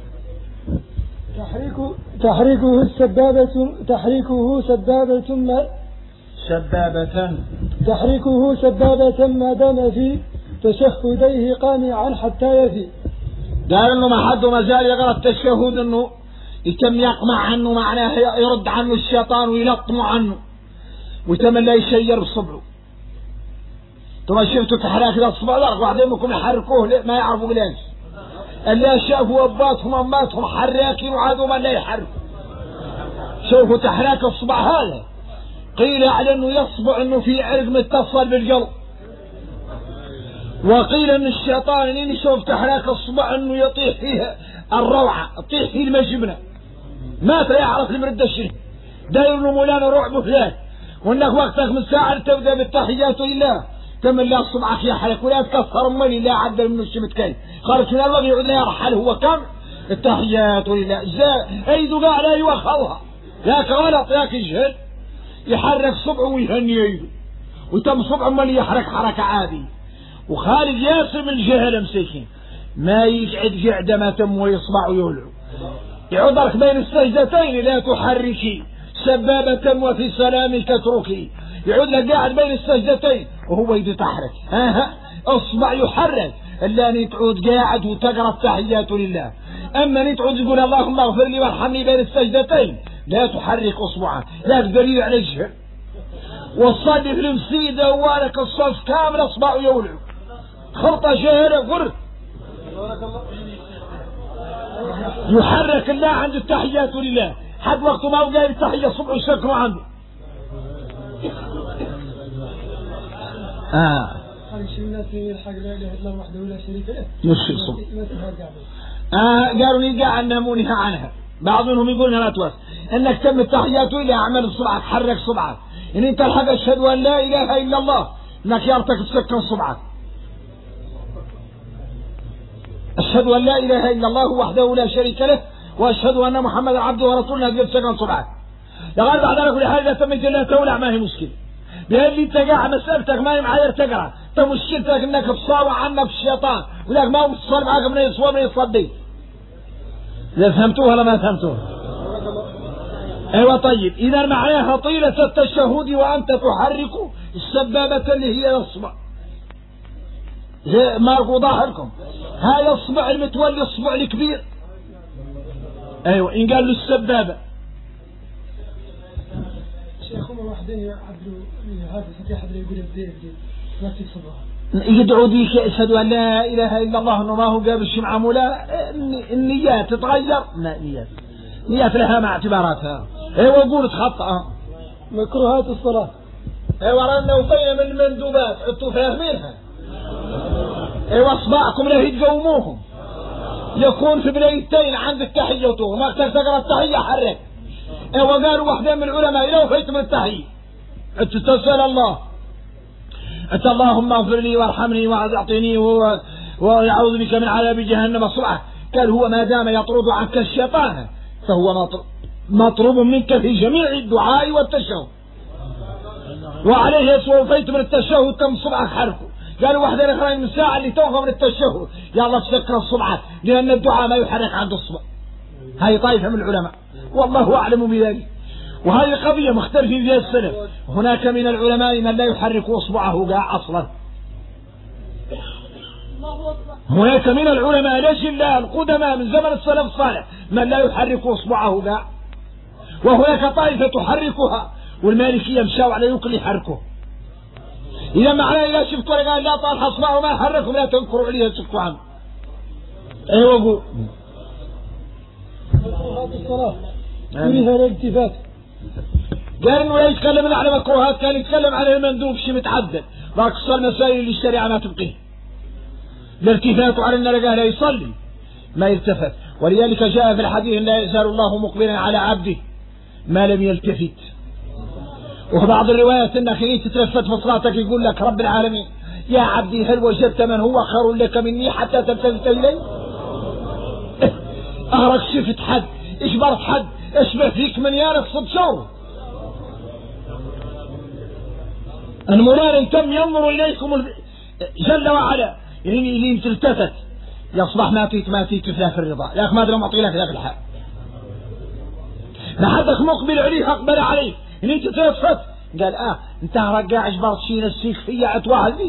تحريكه سبابة ما دام في تشهديه قانعا حتى يفي. قال انه ما حد ما زال يقرا التشهد انه يتم يقمع عنه معناه يرد عنه الشيطان ويلطم عنه ويتم لا يشير بصبعه. ثم شفتوا تحريك الاصبع ذاك واحدين منكم يحركوه ما يعرفوا ليش اللي شافوا اباتهم اماتهم حراكين وعادوا ما لا يحركوا. شوفوا تحريك الصبع هذا قيل على انه يصبع انه في عرق متصل بالقلب. وقيل ان الشيطان اللي يشوف تحريك الصبع انه يطيح فيها الروعه يطيح فيه المجبنه ما ترى يعرف المرد الشيء داير له مولانا رعب فلان وانك وقتك من ساعه تبدا بالتحيات لله تمن لا صبعك يحرك ولا تكسر امني لا عدل منه الشيء متكلم خرج من الوقت يعود لا يرحل هو كم التحيات لله ايده قاعد لا يوخرها ياك غلط ياك يجهل يحرك صبعه ويهني ايده وتم صبعه امال يحرك حركه عادي. وخالد ياسر من الجهل مسكين ما يقعد قعده ما تم ويصبع ويولع يعذرك بين السجدتين لا تحركي سبابة وفي سلامك اتركي. يعود لك قاعد بين السجدتين وهو يتحرك، اصبع يحرك، الا ان تعود قاعد وتقرا التحيات لله. اما ان تعود تقول اللهم اغفر لي وارحمني بين السجدتين لا تحرك اصبعك، لا دليل على الجهل. والصلي في المسيدة والك الصف كامل اصبعه يولع خرطة جاهلة غر يحرك الله عند التحيات لله. حد وقته ما هو قايل التحية صبح يشكروا عنده. يشيل صبح قالوا نيقع عنها مونها عنها. بعض منهم يقول لا توس انك تم التحيات الى اعمل صبعك، حرك صبعك ان انت الحق اشهد ان لا اله الا الله انك يرتك تسكن صبعك. اشهد ان لا اله الا الله وحده لا شريك له واشهد ان محمدا عبده ورسوله قد سكن صبعك. لغايه بعد ذلك كل حاجه تمت الله تولع ما هي مشكله. بهذه انت قاعد مسالتك ما هي معايير تقرا، انت مشكلتك انك تصاوع عنك الشيطان وذاك ما هو متصل معاك من يصوم من يصدي. إذا فهمتوها ولا ما فهمتوها؟ ايوه طيب. اذا معناها طيلة التشهد وانت تحرك السبابة اللي هي الاصبع. زي ما وضح لكم هاي اصبع المتولي اصبع الكبير. ايوه ان قال له السبابة. شيخهم واحدين يعبدوا هذا فتح يقول الزيت ما في صباح. يدعو ديك يشهد ان لا اله الا الله انه ما هو قابل شيء معموله. النيات تتغير. لا نيات لها مع اعتباراتها. ايوه قول تخطأ. مكروهات الصلاة. ايوه رانا وفينا من المندوبات انتوا فاهمينها. ايوه اصبعكم لا تقوموهم يكون في بنيتين عند التحية وما تقرا التحية حرك. ايوه قالوا واحدة من العلماء لو فيت من التحية انت تسأل الله انت اللهم اغفر لي وارحمني واعطني ويعوذ بك من عذاب جهنم اصبعه. قال هو ما دام يطرد عنك الشيطان فهو مطلوب منك في جميع الدعاء والتشهد. وعليه يتوفيت من التشهد تم صبعك حركه. قالوا واحدة اخرى من ساعة اللي توفى من التشهد يا الله تسكر صبعك لان الدعاء ما يحرك عند الصبع. هاي طائفة من العلماء والله اعلم بذلك. وهذه قضية مختلفين فيها السلف. هناك من العلماء من لا يحرك اصبعه قاع اصلا. هناك من العلماء ليش الله القدماء من زمن السلف الصالح من لا يحرك اصبعه قاع. وهناك طائفة تحركها والمالكية مشاو على يمكن يحركه. إذا معناه إذا شفت قال لا طال اصبعه ما حركه لا تنكروا عليه سكتوا عنه. ايوه قول. الصلاة كلها الالتفات. قال انه لا يتكلم على مكروهات كان يتكلم على المندوب شيء متعدد. باقصى المسائل اللي الشريعة ما تبقيه. الالتفات على ان لا يصلي ما يلتفت. ولذلك جاء في الحديث لا يزال الله مقبلا على عبده ما لم يلتفت. وبعض الروايات انك حين تتلفت في صلاتك يقول لك رب العالمين يا عبدي هل وجدت من هو خير لك مني حتى تلتفت الي؟ اهرك شفت حد اجبرت حد اشبه فيك من يا نقصد شور. المولان تم ينظر اليكم جل وعلا اللي تلتفت يصبح ما تيت فيها في الرضا. لكن ما ادري معطي لك ذاك الحال ما حدك مقبل عليه اقبل عليه ان انت تلفت قال انت رجع اجبرت شي نسيك فيا اتوعدي.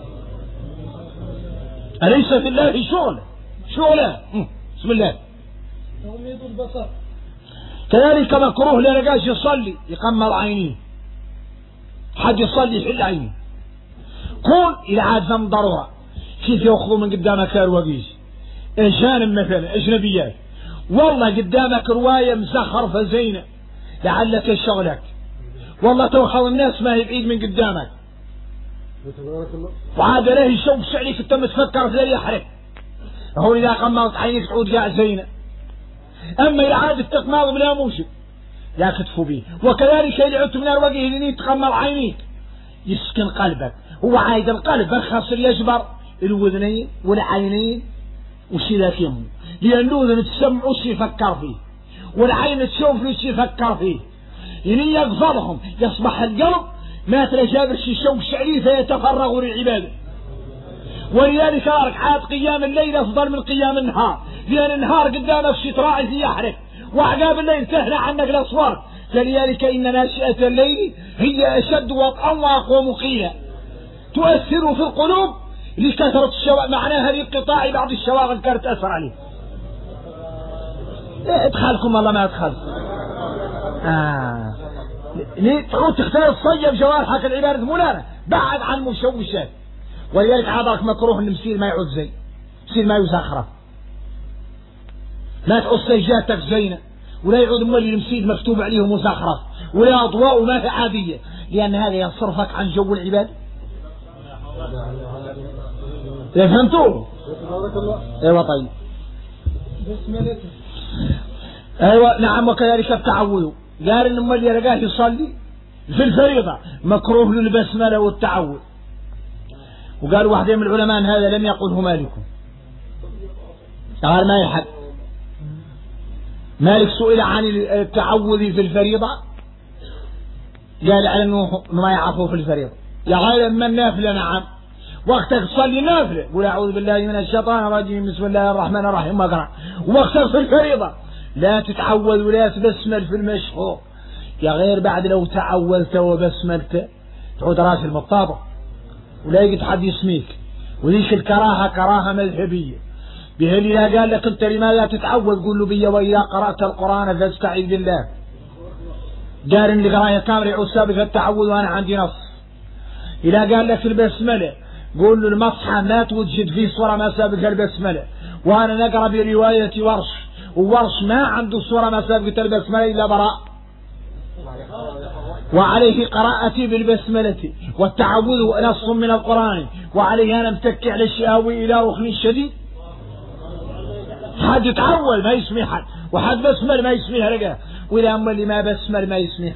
اليس في الله شغله بسم الله. تغميض البصر. كذلك مكروه لرجاش يصلي يقمر عينيه. حد يصلي يحل عينيه. كون إذا عاد ذنب ضرورة كيف يأخذوا من قدامك رواقيس أجانب مثلا أجنبيات والله قدامك رواية مزخرفة زينة لعلك شغلك والله توخذ الناس ما هي بعيد من قدامك وعاد له يشوش عليك انت متفكر في ذلك يحرق. هو إذا قمرت عينيك تعود قاع زينة. أما إذا عاد التقماض بلا موجب لا كتفوا به. وكذلك اللي عدت من الوجه اللي تقمر عينيك يسكن قلبك. هو عايد القلب الخاصر يجبر الوذنين والعينين وشي ذاك يمه لأن الوذن تسمع وش يفكر فيه والعين تشوف وش يفكر فيه يعني يقفلهم يصبح القلب ما تلجابر شي شوش عليه فيتفرغ للعبادة. ولذلك ركعات قيام الليل أفضل من قيام النهار لأن النهار قدامك شي تراعي فيه يحرق وعقاب الليل تهنى عنك الأصوات فلذلك إن ناشئة الليل هي أشد وطئا وأقوم قيلا، تؤثر في القلوب لكثرة معناها لانقطاع بعض الشواغل كانت تأثر عليه. ادخالكم والله ما ادخل ليه تعود تختار تصيب جوارحك العبارة مولانا بعد عن مشوشات. ولذلك عادك مكروه ان مسير ما يعود زي مسير ما يزخرف، لا تعود سجادتك زينة ولا يعود مولي المسير مكتوب عليه مزخرف ولا أضواء ما هي عادية، لأن هذا يصرفك عن جو العبادة. فهمتوا؟ ايوه طيب ايوه نعم. وكذلك التعوذ، قال ان امال يلقاه يصلي في الفريضة مكروه له البسملة والتعوذ. وقال واحد من العلماء هذا لم يقله مالك، قال ما يحد. مالك سئل عن التعوذ في الفريضة قال على انه ما يعرفه في الفريضة. يا غير اما النافلة نعم وقتك تصلي نافلة قول اعوذ بالله من الشيطان الرجيم بسم الله الرحمن الرحيم اقرأ. وقتك في الفريضة لا تتعوذ ولا تبسمل في المشهور. يا غير بعد لو تعوذت وبسملت تعود راس المطابة ولا يجد حد يسميك. وذيك الكراهة كراهة مذهبية بهل إذا قال لك انت لماذا تتعوذ قول له بي وإذا قرأت القرآن فاستعذ بالله. قارن لقراية كامل يعود سابق التعوذ وأنا عندي نص. إذا قال لك البسملة قول له المصحف ما توجد فيه صورة ما سابق البسملة وأنا نقرأ برواية ورش وورش ما عنده صورة ما سابقت البسملة إلا براء وعليه قراءتي بالبسملة والتعوذ نص من القرآن وعليه أنا متكي على الشهوي إلى ركن الشديد. حد يتعول ما يسمي حد وحد بسمل ما يسميها رجاء وإذا أما اللي ما بسمل ما يسميها.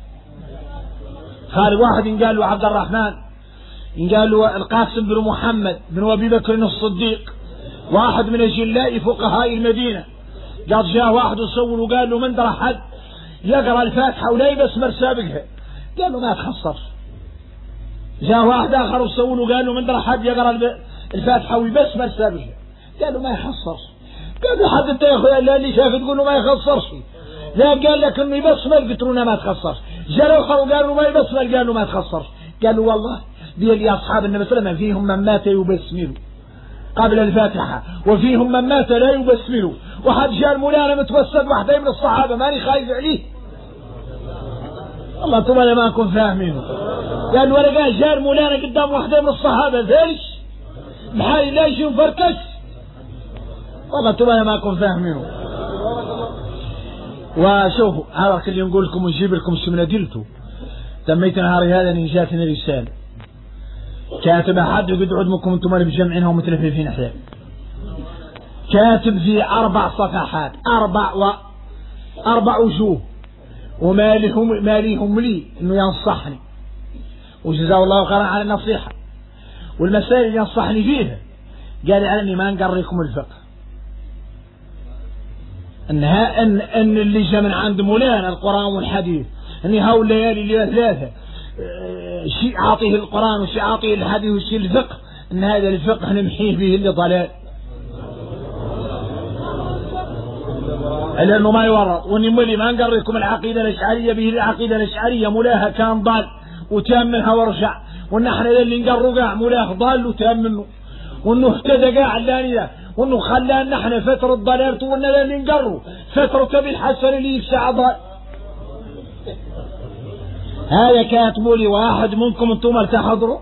قال واحد إن قال له عبد الرحمن إن قال له القاسم بن محمد بن أبي بكر الصديق واحد من أجلاء فقهاء المدينة قال جاء واحد وصور وقال له من درى حد يقرأ الفاتحة ولا يبسمل سابقها قال له ما تخسر. جاء واحد آخر وصور وقال له من درى حد يقرأ الفاتحة ويبسمل سابقها قال له ما يخسر. قال له حد انت يا اخويا اللي شاف تقول له ما يخسرش لا قال لك انه يبسمل قلت له ما تخسرش. جاء الاخر وقال له ما يبسمل قال له ما تخسرش. قال له والله بيقول يا اصحاب النبي صلى الله عليه وسلم فيهم من مات يبسمل قبل الفاتحة وفيهم من مات لا يبسمل. وحد جاء المولانا متوسد واحدة من الصحابة ماني خايف عليه الله طبعا ما أكون فاهمينه. قال ورقا جاء المولانا قدام واحدة من الصحابة ذلك بحال لا يجي مفركش والله طبعا ما أكون فاهمينه. وشوفوا هذا اللي نقول لكم ونجيب لكم شو من أدلته. تميت نهاري هذا ان جاتنا رسالة كاتب أحد وقد عدمكم انتم اللي بجمعينها ومتلفين أحياء كاتب في 4 صفحات 4 وجوه وما ليهم لي انه ينصحني وجزاه الله خيرا على النصيحة والمسائل اللي ينصحني فيها قال على اني ما نقرأ لكم الفقه انها ان اللي جاء من عند مولانا القرآن والحديث اني هاو الليالي اللي 3 شيء عاطيه القرآن وشيء عاطيه الحديث وشيء الفقه ان هذا الفقه نمحيه به اللي ضلال لأنه ما يورط. واني مولي ما نقرأ لكم العقيدة الأشعرية به العقيدة الأشعرية مولاها كان ضال وتام منها ورجع وان احنا اللي نقرأ قاع مولاه ضال وتام منه وانه اهتدى قاع اللاني ذا وانه خلانا احنا فترة ضلالته وانا اللي نقرأ فترة بالحسن اللي يفسع ضال. هذا كاتبوا لي واحد منكم انتم تحضروا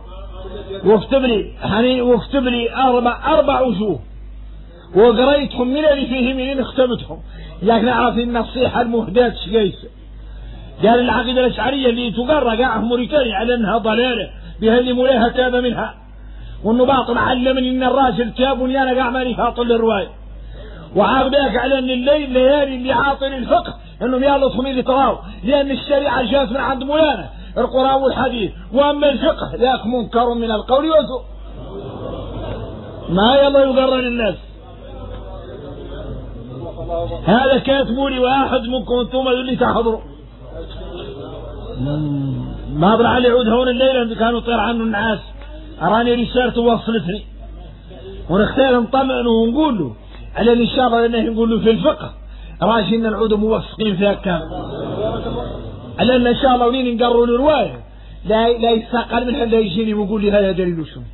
واكتب لي 4 وجوه وقريتهم من اللي فيهم من اختمتهم لكن اعرف النصيحة المهداة شقيسة. قال العقيدة الأشعرية اللي تقرأ قاعه موريتاني على انها ضلالة بها اللي مولاها تاب منها وانه باطل علمني ان الراجل تاب وني انا قاع ماني فاطل للرواية وعاقباك على ان الليل ليالي اللي عاطل الفقه انهم يغلطهم اللي تراو لان الشريعة جاءت من عند مولانا القرآن والحديث واما الفقه ذاك منكر من القول وزور ما يلا يضرر الناس. هذا كاتبوا لي واحد منكم انتم اللي تحضروا ما أدري على يعود هون الليلة كانوا طير عنه النعاس أراني رسالته وصلتني ونختار نطمئن ونقول له على إن شاء الله إنه نقول له في الفقه راجلنا العود موفقين فيها كامل. لأن إن شاء الله ولين نقروا له رواية لا يستقل منها لا يجيني ويقول لي هذا دليل شنو.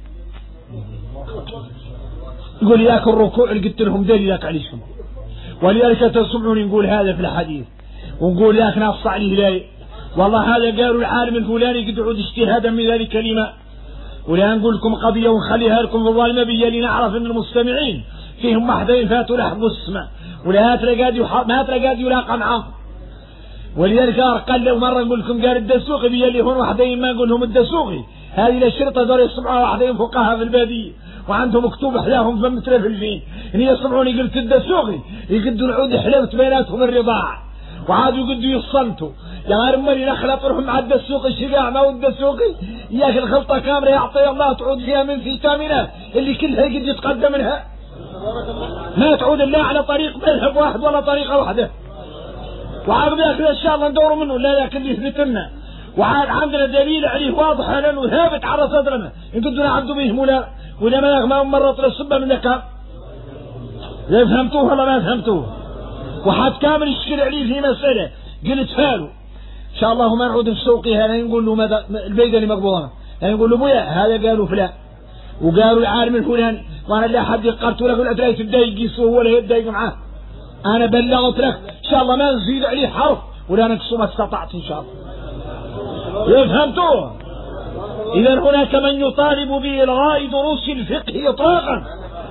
يقول لي ذاك الركوع اللي قلت لهم دليل ذاك عليه شنو. ولذلك تسمعوني نقول هذا في الحديث ونقول ذاك نص عليه لا والله هذا قالوا العالم الفلاني قد عود اجتهادا من ذلك الكلمة. ولا نقول لكم قضية ونخليها لكم في الظالمة بيا لنعرف ان المستمعين فيهم واحدين فاتوا لحقوا السمع ولا ما تلقاد يلاقى معهم. ولذلك قال له مرة نقول لكم قال الدسوقي بيا اللي هون واحدين ما نقول لهم الدسوقي هذه الشرطة دول يسمعوها واحدين فقهاء في البادية وعندهم مكتوب احلاهم فمثل في الفين ان يسمعوني قلت الدسوقي يقدوا العود حلوت بيناتهم الرضاع وعادوا يقدوا يصنتوا يا غير مالي نخلط روح مع الدسوقي الشقاع ما هو الدسوقي ياك الخلطة كاملة يعطي الله تعود فيها من فيتامينات اللي كلها قد يتقدم منها ما تعود الا على طريق مذهب واحد ولا طريقة واحدة. وعاد بياخذ ان شاء الله ندور منه لا لكن يثبت لنا وعاد عندنا دليل عليه واضح لانه ثابت على صدرنا ان كنتوا نعبدوا به ولا ما مرت للصبة من ذكاء. لا فهمتوه ولا ما فهمتوه؟ وحد كامل يشكل عليه في مسألة قلت فالو ان شاء الله ما نعود نسوقي هذا نقول له ماذا البيضة اللي مقبوضة يعني نقول له بويا هذا قالوا فلان وقالوا العالم الفلاني وانا لا حد قلت له قلت لا تبدأ يقيسه ولا يبدأ معاه انا بلغت لك ان شاء الله ما نزيد عليه حرف ولا نقصه ما استطعت ان شاء الله. فهمتوه؟ اذا هناك من يطالب بإلغاء دروس الفقه اطلاقا.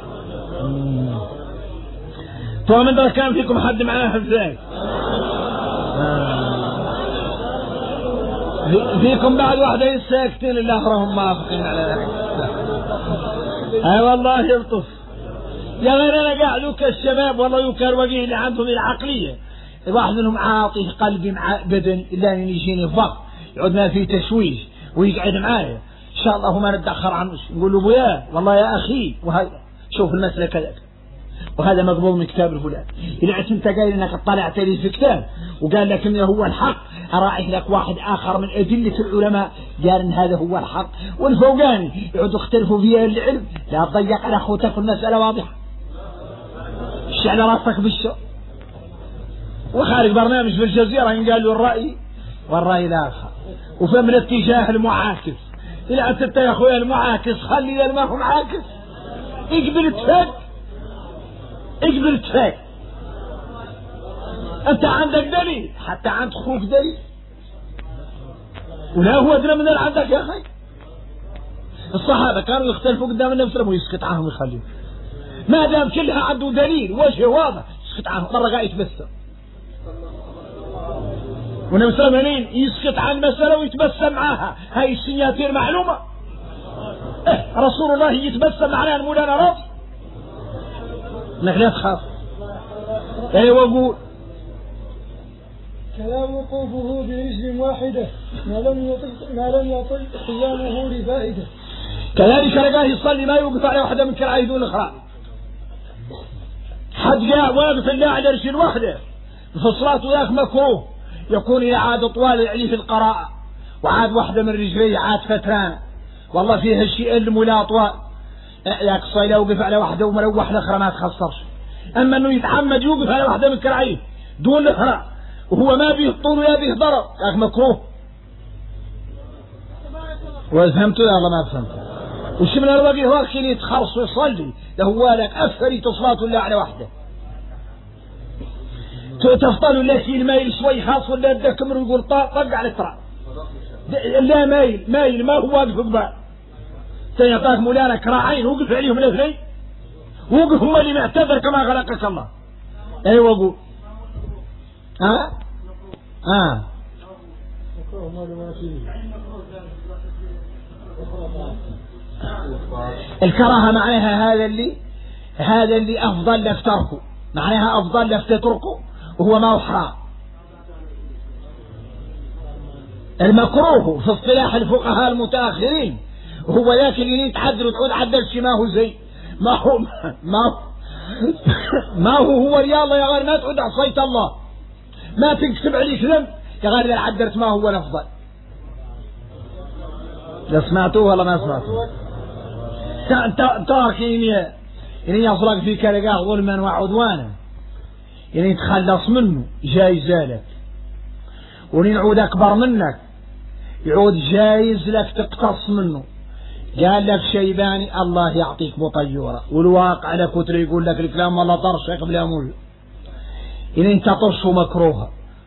فمن ذا كان فيكم حد معاه ازاي فيكم بعد واحدة ساكتين اللي اخرهم موافقين على ذلك. والله يلطف يا غير انا قاعدوا كالشباب والله يكار وجيه اللي عندهم العقلية واحد منهم عاطي قلبي مع بدن الا ان يجيني ضغط يعود ما في تشويش ويقعد معايا ان شاء الله ما نتاخر عنه نقول له بويا والله يا اخي وهذا شوف المسألة كذا وهذا مقبول من كتاب الفلان إذا أنت قايل أنك اطلعت لي في كتاب وقال لك إنه هو الحق أراعي لك واحد آخر من أدلة العلماء قال إن هذا هو الحق والفوقاني يعودوا اختلفوا فيها العلم لا تضيق على أخوتك المسألة واضحة الشعل راسك بالشر. وخارج برنامج في الجزيرة قال له الرأي والرأي الآخر وفهم الاتجاه المعاكس إذا أنت يا أخويا المعاكس خلي ذا ما هو معاكس اقبل اتفاق اقبل اتفاق انت عندك دليل حتى عند اخوك دليل ولا هو ادرى من اللي عندك يا اخي. الصحابة كانوا يختلفوا قدام النبي صلى الله عليه وسلم ويسكت عنهم ويخليهم ما دام كلها عنده دليل وجه واضح يسكت عنهم. مرة قاعد يتبسم والنبي صلى الله عليه وسلم يسكت عن مسألة ويتبسم معاها هاي السنياتين معلومة. رسول الله يتبسم معناها المولانا راضي انك لا تخاف. ايوه قول كلام وقوفه برجل واحدة ما لم يطل قيامه لفائدة. كذلك لقاه يصلي ما يوقف على واحدة من كرعيه دون الأخرى. حد جاء واقف الله على رجل واحدة في الصلاة وذاك مكروه يكون إذا عاد طوال يعني في القراءة وعاد واحدة من رجليه عاد فتران والله فيها شيء الملا طوال ذاك الصلاة يوقف على واحدة ومروح الأخرى ما تخسرش. أما أنه يتعمد يوقف على واحدة من كرعيه دون الأخرى وهو ما به طول ولا به ضرر ذاك مكروه. وفهمتوا يا الله ما فهمتوا وش من الوقت هو كان يتخرص ويصلي له هو لك أفري تصلاة الله على واحدة تفضل لك المايل شوي خاص ولا الدكمر ويقول طق على التراب لا مايل ما هو واقف قبال سيعطاك مولانا كراعين وقف عليهم الاثنين وقف هم اللي معتذر كما خلقك الله. ايوه قول الكراهة معناها هذا اللي أفضل لك تركه معناها أفضل لك تتركه وهو ما هو حرام. المكروه في اصطلاح الفقهاء المتأخرين وهو ذاك اللي يتعدل وتعود عدلش ما هو زي ما هو رياضة يا غير ما تعود عصيت الله ما تكتب عليك ذنب يا غير إذا عدلت ما هو الأفضل. لا سمعتوه ولا ما سمعتوه؟ تاركين إن يصلك في كرقاه ظلما وعدوانا يعني تخلص منه جايز لك، ونعود أكبر منك يعود جايز لك تقتص منه. قال لك شيباني الله يعطيك بطيورة، والواقع لك وتري يقول لك الكلام والله طرشك بلا مول، يعني انت طرشه مكروهة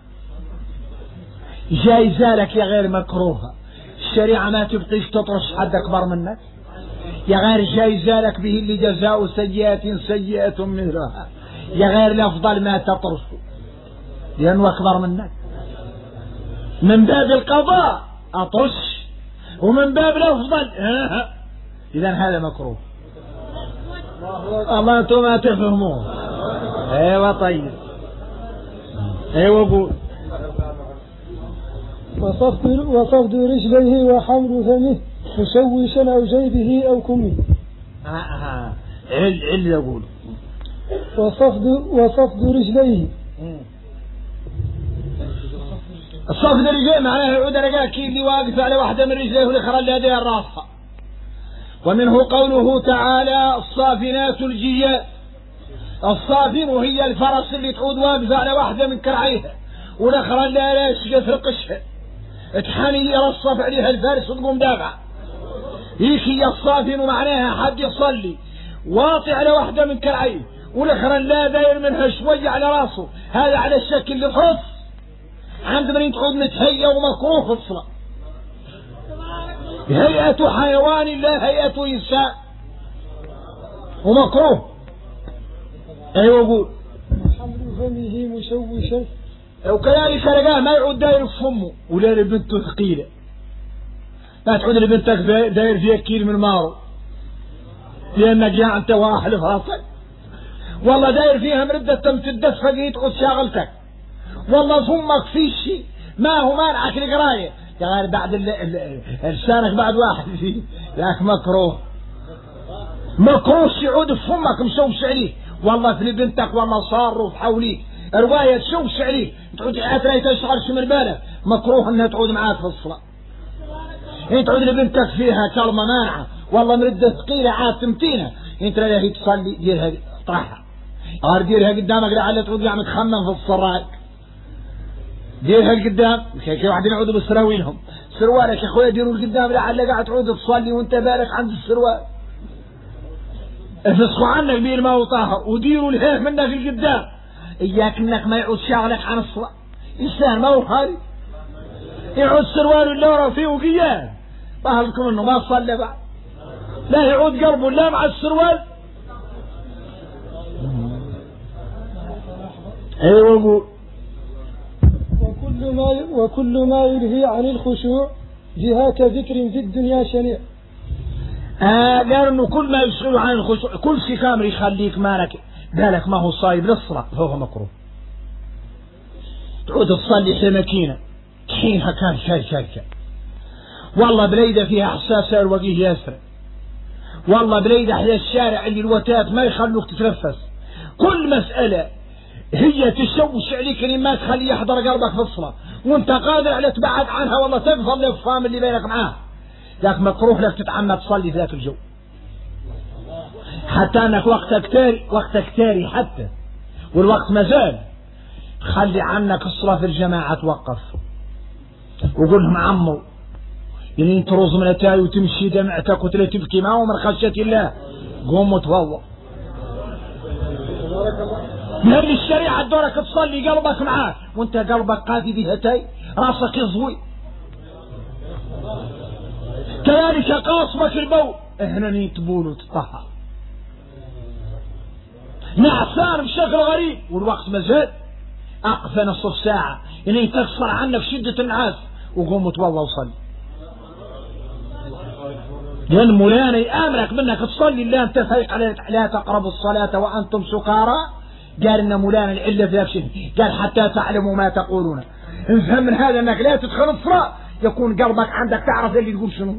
جايزة لك يا غير مكروهة. الشريعة ما تبقيش تطرش حد أكبر منك يا غير جايزة لك به اللي جزاء سيئة سيئة مثلها، يا غير الأفضل ما تطرشه لأنه أكبر منك. من باب القضاء أطرش، ومن باب الأفضل إذا هذا مكروه. الله أنتم ما تفهمون. أيوة طيب، أيوة قول. وصفد رجليه وحمل فمه مشوشا أو جيبه أو كمه. عل يقول وصفد رجليه. الصفد رجليه معناه يعود رجاء كي اللي واقف على واحدة من رجليه والأخرى اللي هذه راسها. ومنه قوله تعالى الصافنات الجياد. الصافن وهي الفرس اللي تعود واقفة على واحدة من كرعيها والأخرى اللي لا يشقى رقشها تحني يرصف عليها الفارس وتقوم دافعة. هي الصافن معناها حد يصلي واطي على واحدة من كرعيه والأخرى لا داير منها شوية على راسه، هذا على الشكل الحص عند من تعود متهيئ ومكروه في الصلاة. هيئة حيوان لا هيئة إنسان ومكروه. أيوة قول. حمل فمه مشوشا. وكذلك رجال ما يعود داير في فمه ولا لبنته ثقيلة، لا تعود لبنتك داير فيها كيل من مارو لأنك جاء أنت واحلف راسك، والله داير فيها مردة تمتدت فقيت تعود شاغلتك، والله فمك في شيء ما هو مانعك القراية يا غير بعد لسانك بعد واحد فيه لك مكروه. مكروه يعود في فمك مشوش عليه، والله في بنتك والله صاروا في حوليك رواية تشوش عليه تعود عاتري تشعر من بالك، مكروه انها تعود معاك في الصلاة. انت تعود لبنتك فيها كلمة مانعة والله مردة ثقيلة عاد تمتينة، انت لا هي تصلي ديرها طرحها غير ديرها قدامك لعلها تعود قاعد متخمم في الصرايك، ديرها القدام كي واحد يعود بسراويلهم سروالك يا اخويا ديروا القدام لعل قاعد تعود تصلي وانت بالك عند السروال، افسخوا عنك بيه الماء وطاهر وديروا الهيه منك القدام، اياك انك ما يعود شاغلك عن الصلاة. انسان ما هو خالي يعود سروال اللي ورا فيه وقيان طهركم انه ما صلى بعد، لا يعود قلبه لا مع السروال. ايوه قول. وكل ما يلهي عن الخشوع جهات ذكر في الدنيا شنيع. قال انه كل ما يشغل عن الخشوع كل شيء كامل يخليك مالك بالك ما هو صايب للصلاة فهو مكروه. تعود تصلي في ماكينة حينها كان شاكا والله بليدة فيها حساسة الوجيه ياسر، والله بليدة على الشارع اللي الوتات ما يخلوك تتنفس، كل مسألة هي تشوش عليك اللي ما تخلي يحضر قلبك في الصلاة وانت قادر على تبعد عنها والله تقفل الفام اللي بينك معاه، لك مكروه لك تتعمد تصلي في ذاك الجو حتى انك وقتك تاري حتى والوقت مازال خلي عنك الصلاة في الجماعة توقف وقول لهم عمو يعني تروز من اتاي وتمشي دمعتك وتلا تبكي معه من خشية الله قوم وتوضا. من الشريعة دورك تصلي قلبك معاه وانت قلبك قافي بهتاي راسك يضوي، كذلك قاصمك البول هنا تبول وتطهر نعسان بشكل غريب والوقت مازال اقفى نصف ساعة يعني تكسر عنك شدة النعاس وقوم وتوضا وصلي، لأن مولانا يأمرك منك تصلي لا انت فايق على لا تقربوا الصلاة وأنتم سكارى. قال إن مولانا العلة في نفسه قال حتى تعلموا ما تقولون. نفهم من هذا أنك لا تدخل الصلاة يكون قلبك عندك تعرف اللي تقول شنو.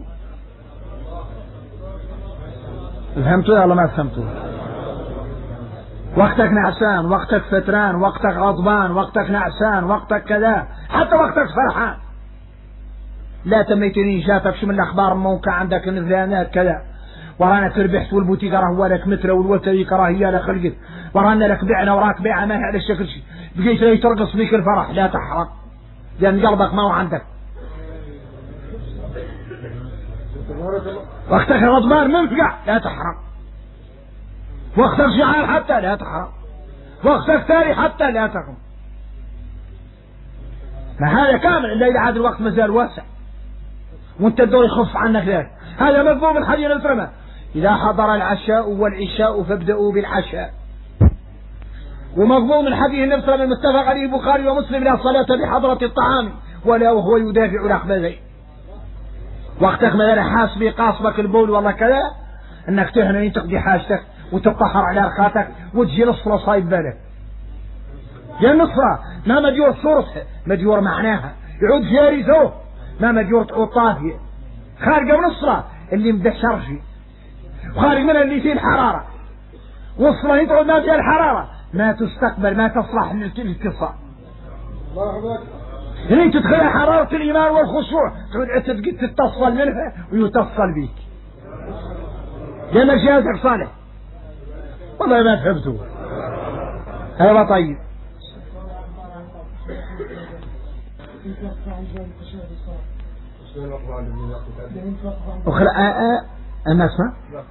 فهمتوا ولا ما فهمتوا؟ وقتك نعسان، وقتك فتران، وقتك غضبان، وقتك نعسان، وقتك كذا، حتى وقتك فرحان. لا تميتني جاتك شو من الأخبار الموقع عندك الفلانات كذا ورانا تربحت والبوتيك راه هو لك متر والوتري كراهية لخلقت ورانا لك بعنا وراك بيعة ما هي على الشكل شيء، بقيت لي ترقص فيك الفرح، لا تحرق لأن قلبك ما هو عندك. وقتك غضبان منفقع لا تحرق، وقتك شعار حتى لا تحرق، وقتك ثاني حتى لا تقم. ما هذا كامل إلا إذا عاد الوقت مازال واسع وانت الدور يخف عنك ذلك. هذا مفهوم الحديث الكريم: إذا حضر العشاء والعشاء فابدأوا بالعشاء. ومفهوم الحديث النبي صلى الله عليه وسلم المتفق عليه البخاري ومسلم: لا صلاة بحضرة الطعام ولا وهو يدافع الأخبثين. وقتك مثلا حاس بقاصبك البول والله كذا انك تهنئ تقضي حاجتك وتطهر على رخاتك وتجي نصرة صايب بالك. يا نصرة ما مديور صورتها مديور معناها، يعود جارزه ما مديور تعود طافية، خارجة بنصرة اللي مدشر فيه وخارج منها اللي فيه الحرارة، وصرة يتعود ما فيها الحرارة ما تستقبل ما تصلح للاتصال. يعني تدخل حرارة الإيمان والخشوع تعود تتصل منها ويتصل بيك لأن جهازك صالح. والله ما فهمته هذا طيب. أنا أسمع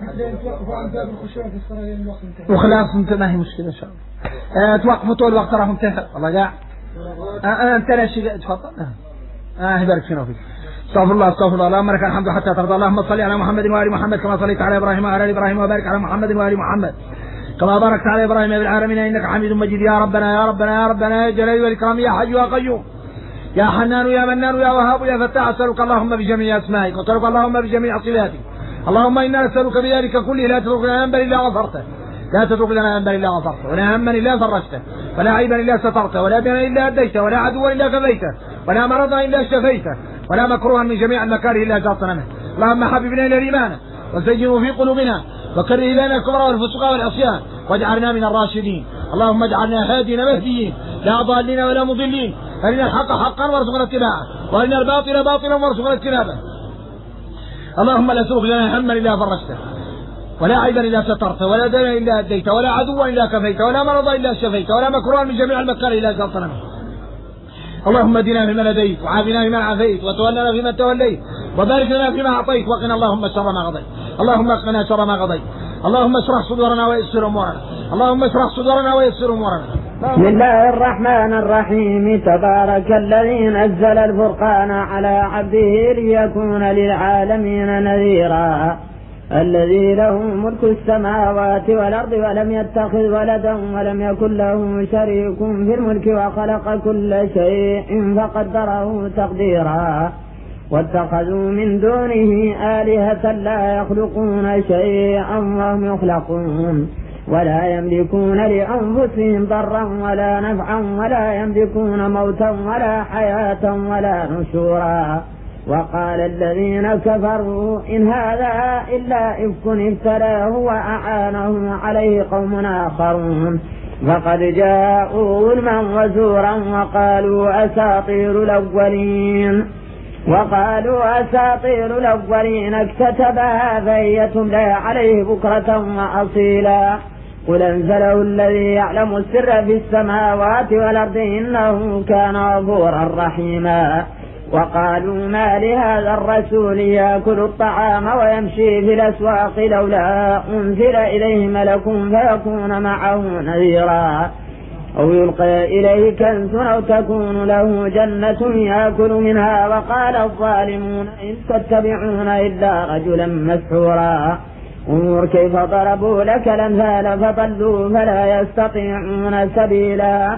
وخلاص انت ما هي مشكلة إن شاء الله. توقفوا طول الوقت راهم انتهى والله قاع. أنت لا شيء تفضل. يبارك فينا وفيك. استغفر الله استغفر الله. اللهم لك الحمد حتى ترضى. اللهم صل على محمد وآل محمد كما صليت على إبراهيم وعلى آل إبراهيم، وبارك على محمد وآل محمد كما باركت على إبراهيم في العالمين إنك حميد مجيد. يا ربنا يا ربنا يا ربنا يا جلال والإكرام يا حي يا قيوم يا حنان يا منان يا وهاب يا فتاح، أسألك اللهم بجميع أسمائك وأسألك اللهم بجميع صفاتك اللهم إنا نسألك بذلك كله لا تترك لنا ذنبا إلا غفرته، لا تترك لنا ذنبا إلا غفرته، ولا هما إلا فرجته، ولا عيبا إلا سترته، ولا دينا إلا أديته، ولا عدوا إلا كفيته، ولا مرضا إلا شفيته، ولا مكروها من جميع المكاره إلا أجرتنا منه. اللهم حببنا إلى الإيمان وزينه في قلوبنا وكره إلينا الكفر والفسوق والعصيان واجعلنا من الراشدين. اللهم اجعلنا هادين مهديين لا ضالين ولا مضلين، أرنا الحق حقا وارزقنا اتباعه وأرنا الباطل باطلا وارزقنا اجتنابه. اللهم لا تترك لنا هما إلا فرجته، ولا عيبا إلا سترته، ولا دينا إلا أديته، ولا عدوا إلا كفيته، ولا مرضا إلا شفيته، ولا مكروها من جميع المكاره إلا أجرتنا منه. اللهم اهدنا فيمن هديت وعافنا فيمن عافيت وتولنا فيمن توليت وبارك لنا فيما أعطيت وقنا اللهم شر ما قضيت. اللهم اقنا شر ما قضيت. اللهم اشرح صدورنا ويسر أمورنا. اللهم اشرح صدورنا ويسر أمورنا. بسم الله الرحمن الرحيم. تبارك الذي نزل الفرقان على عبده ليكون للعالمين نذيرا، الذي له ملك السماوات والأرض ولم يتخذ ولدا ولم يكن له شريك في الملك وخلق كل شيء فقدره تقديرا، واتخذوا من دونه آلهة لا يخلقون شيئا وهم يخلقون ولا يملكون لأنفسهم ضرا ولا نفعا ولا يملكون موتا ولا حياة ولا نشورا. وقال الذين كفروا إن هذا إلا إفك افتراه وأعانه عليه قوم آخرون فقد جاءوا ظلما وزورا وقالوا أساطير الأولين اكتتبها فهي تملى عليه بكرة وأصيلا. قل أنزله الذي يعلم السر في السماوات والأرض إنه كان غفورا رحيما. وقالوا ما لهذا الرسول يأكل الطعام ويمشي في الأسواق لولا أنزل إليه ملك فيكون معه نذيرا، أو يلقى إليه كنز أو تكون له جنة يأكل منها. وقال الظالمون إن تتبعون إلا رجلا مسحورا. انظر كيف ضربوا لك الأمثال فضلوا فلا يستطيعون سبيلا.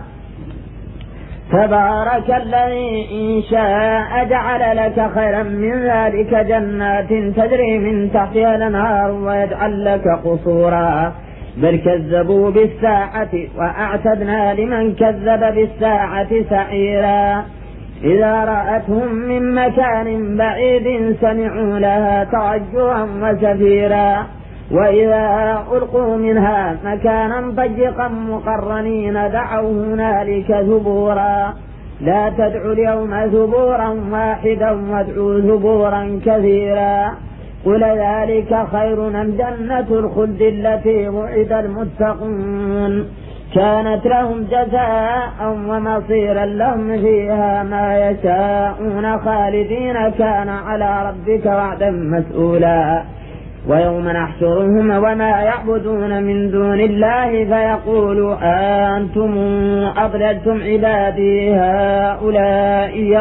تبارك الذي إن شاء جعل لك خيرا من ذلك جنات تجري من تحتها الأنهار ويجعل لك قصورا، بل كذبوا بالساعة وأعتدنا لمن كذب بالساعة سعيرا. إذا رأتهم من مكان بعيد سمعوا لها ترجوا وزفيرا، وإذا ألقوا منها مكانا ضيقا مقرنين دعوا هنالك ثبورا. لا تدعوا اليوم ثبورا واحدا وادعوا ثبورا كثيرا. قل ذلك خير أم جنة الخلد التي وعد المتقون كانت لهم جزاء ومصيرا لهم فيها ما يشاءون خالدين كان على ربك وعدا مسؤولا ويوم نحشرهم وما يعبدون من دون الله فيقول أنتم أضللتم عبادي هؤلاء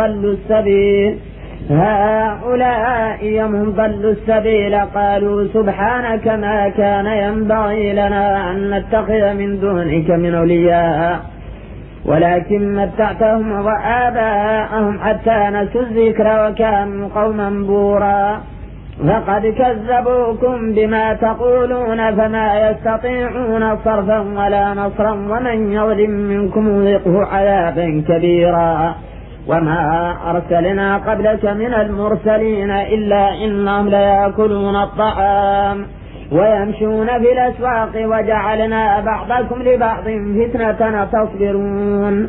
هم ضلوا السبيل قالوا سبحانك ما كان ينبغي لنا أن نتخذ من دونك من أولياء ولكن متعتهم وآباءهم حتى نسوا الذكر وكانوا قوما بورا فقد كذبوكم بما تقولون فما يستطيعون صرفا ولا نصرا ومن يظلم منكم نذقه عذابا كبيرا وما أرسلنا قبلك من المرسلين إلا إنهم ليأكلون الطعام ويمشون في الأسواق وجعلنا بعضكم لبعض فتنة تصبرون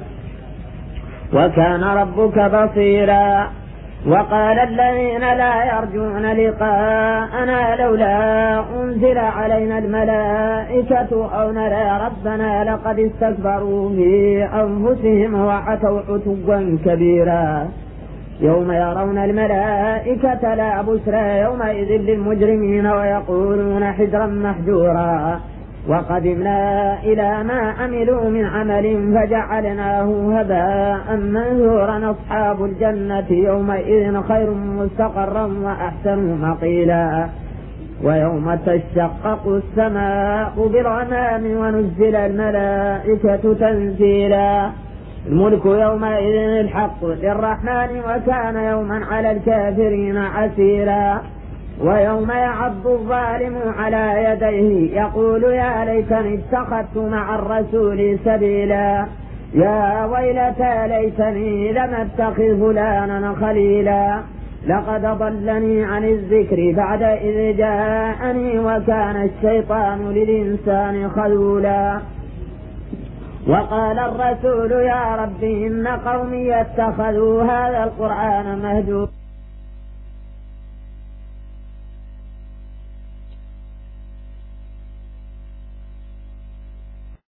وكان ربك بصيرا وقال الذين لا يرجون لقاءنا لولا أنزل علينا الملائكة أو نرى ربنا لقد استكبروا في أنفسهم وعتوا عتوا كبيرا يوم يرون الملائكة لا بشرى يومئذ للمجرمين ويقولون حجرا محجورا وقدمنا إلى ما عملوا من عمل فجعلناه هباء منثورا أصحاب الجنة يومئذ خير مستقرا وأحسن مقيلا ويوم تشقق السماء بالغمام ونزل الملائكة تنزيلا الملك يومئذ الحق للرحمن وكان يوما على الكافرين عسيرا ويوم يعض الظالم على يديه يقول يا ليتني اتخذت مع الرسول سبيلا يا ويلتى ليتني لم اتخذ فلانا خليلا لقد ضلني عن الذكر بعد إذ جاءني وكان الشيطان للإنسان خذولا وقال الرسول يا رب إن قومي اتخذوا هذا القرآن مهجورا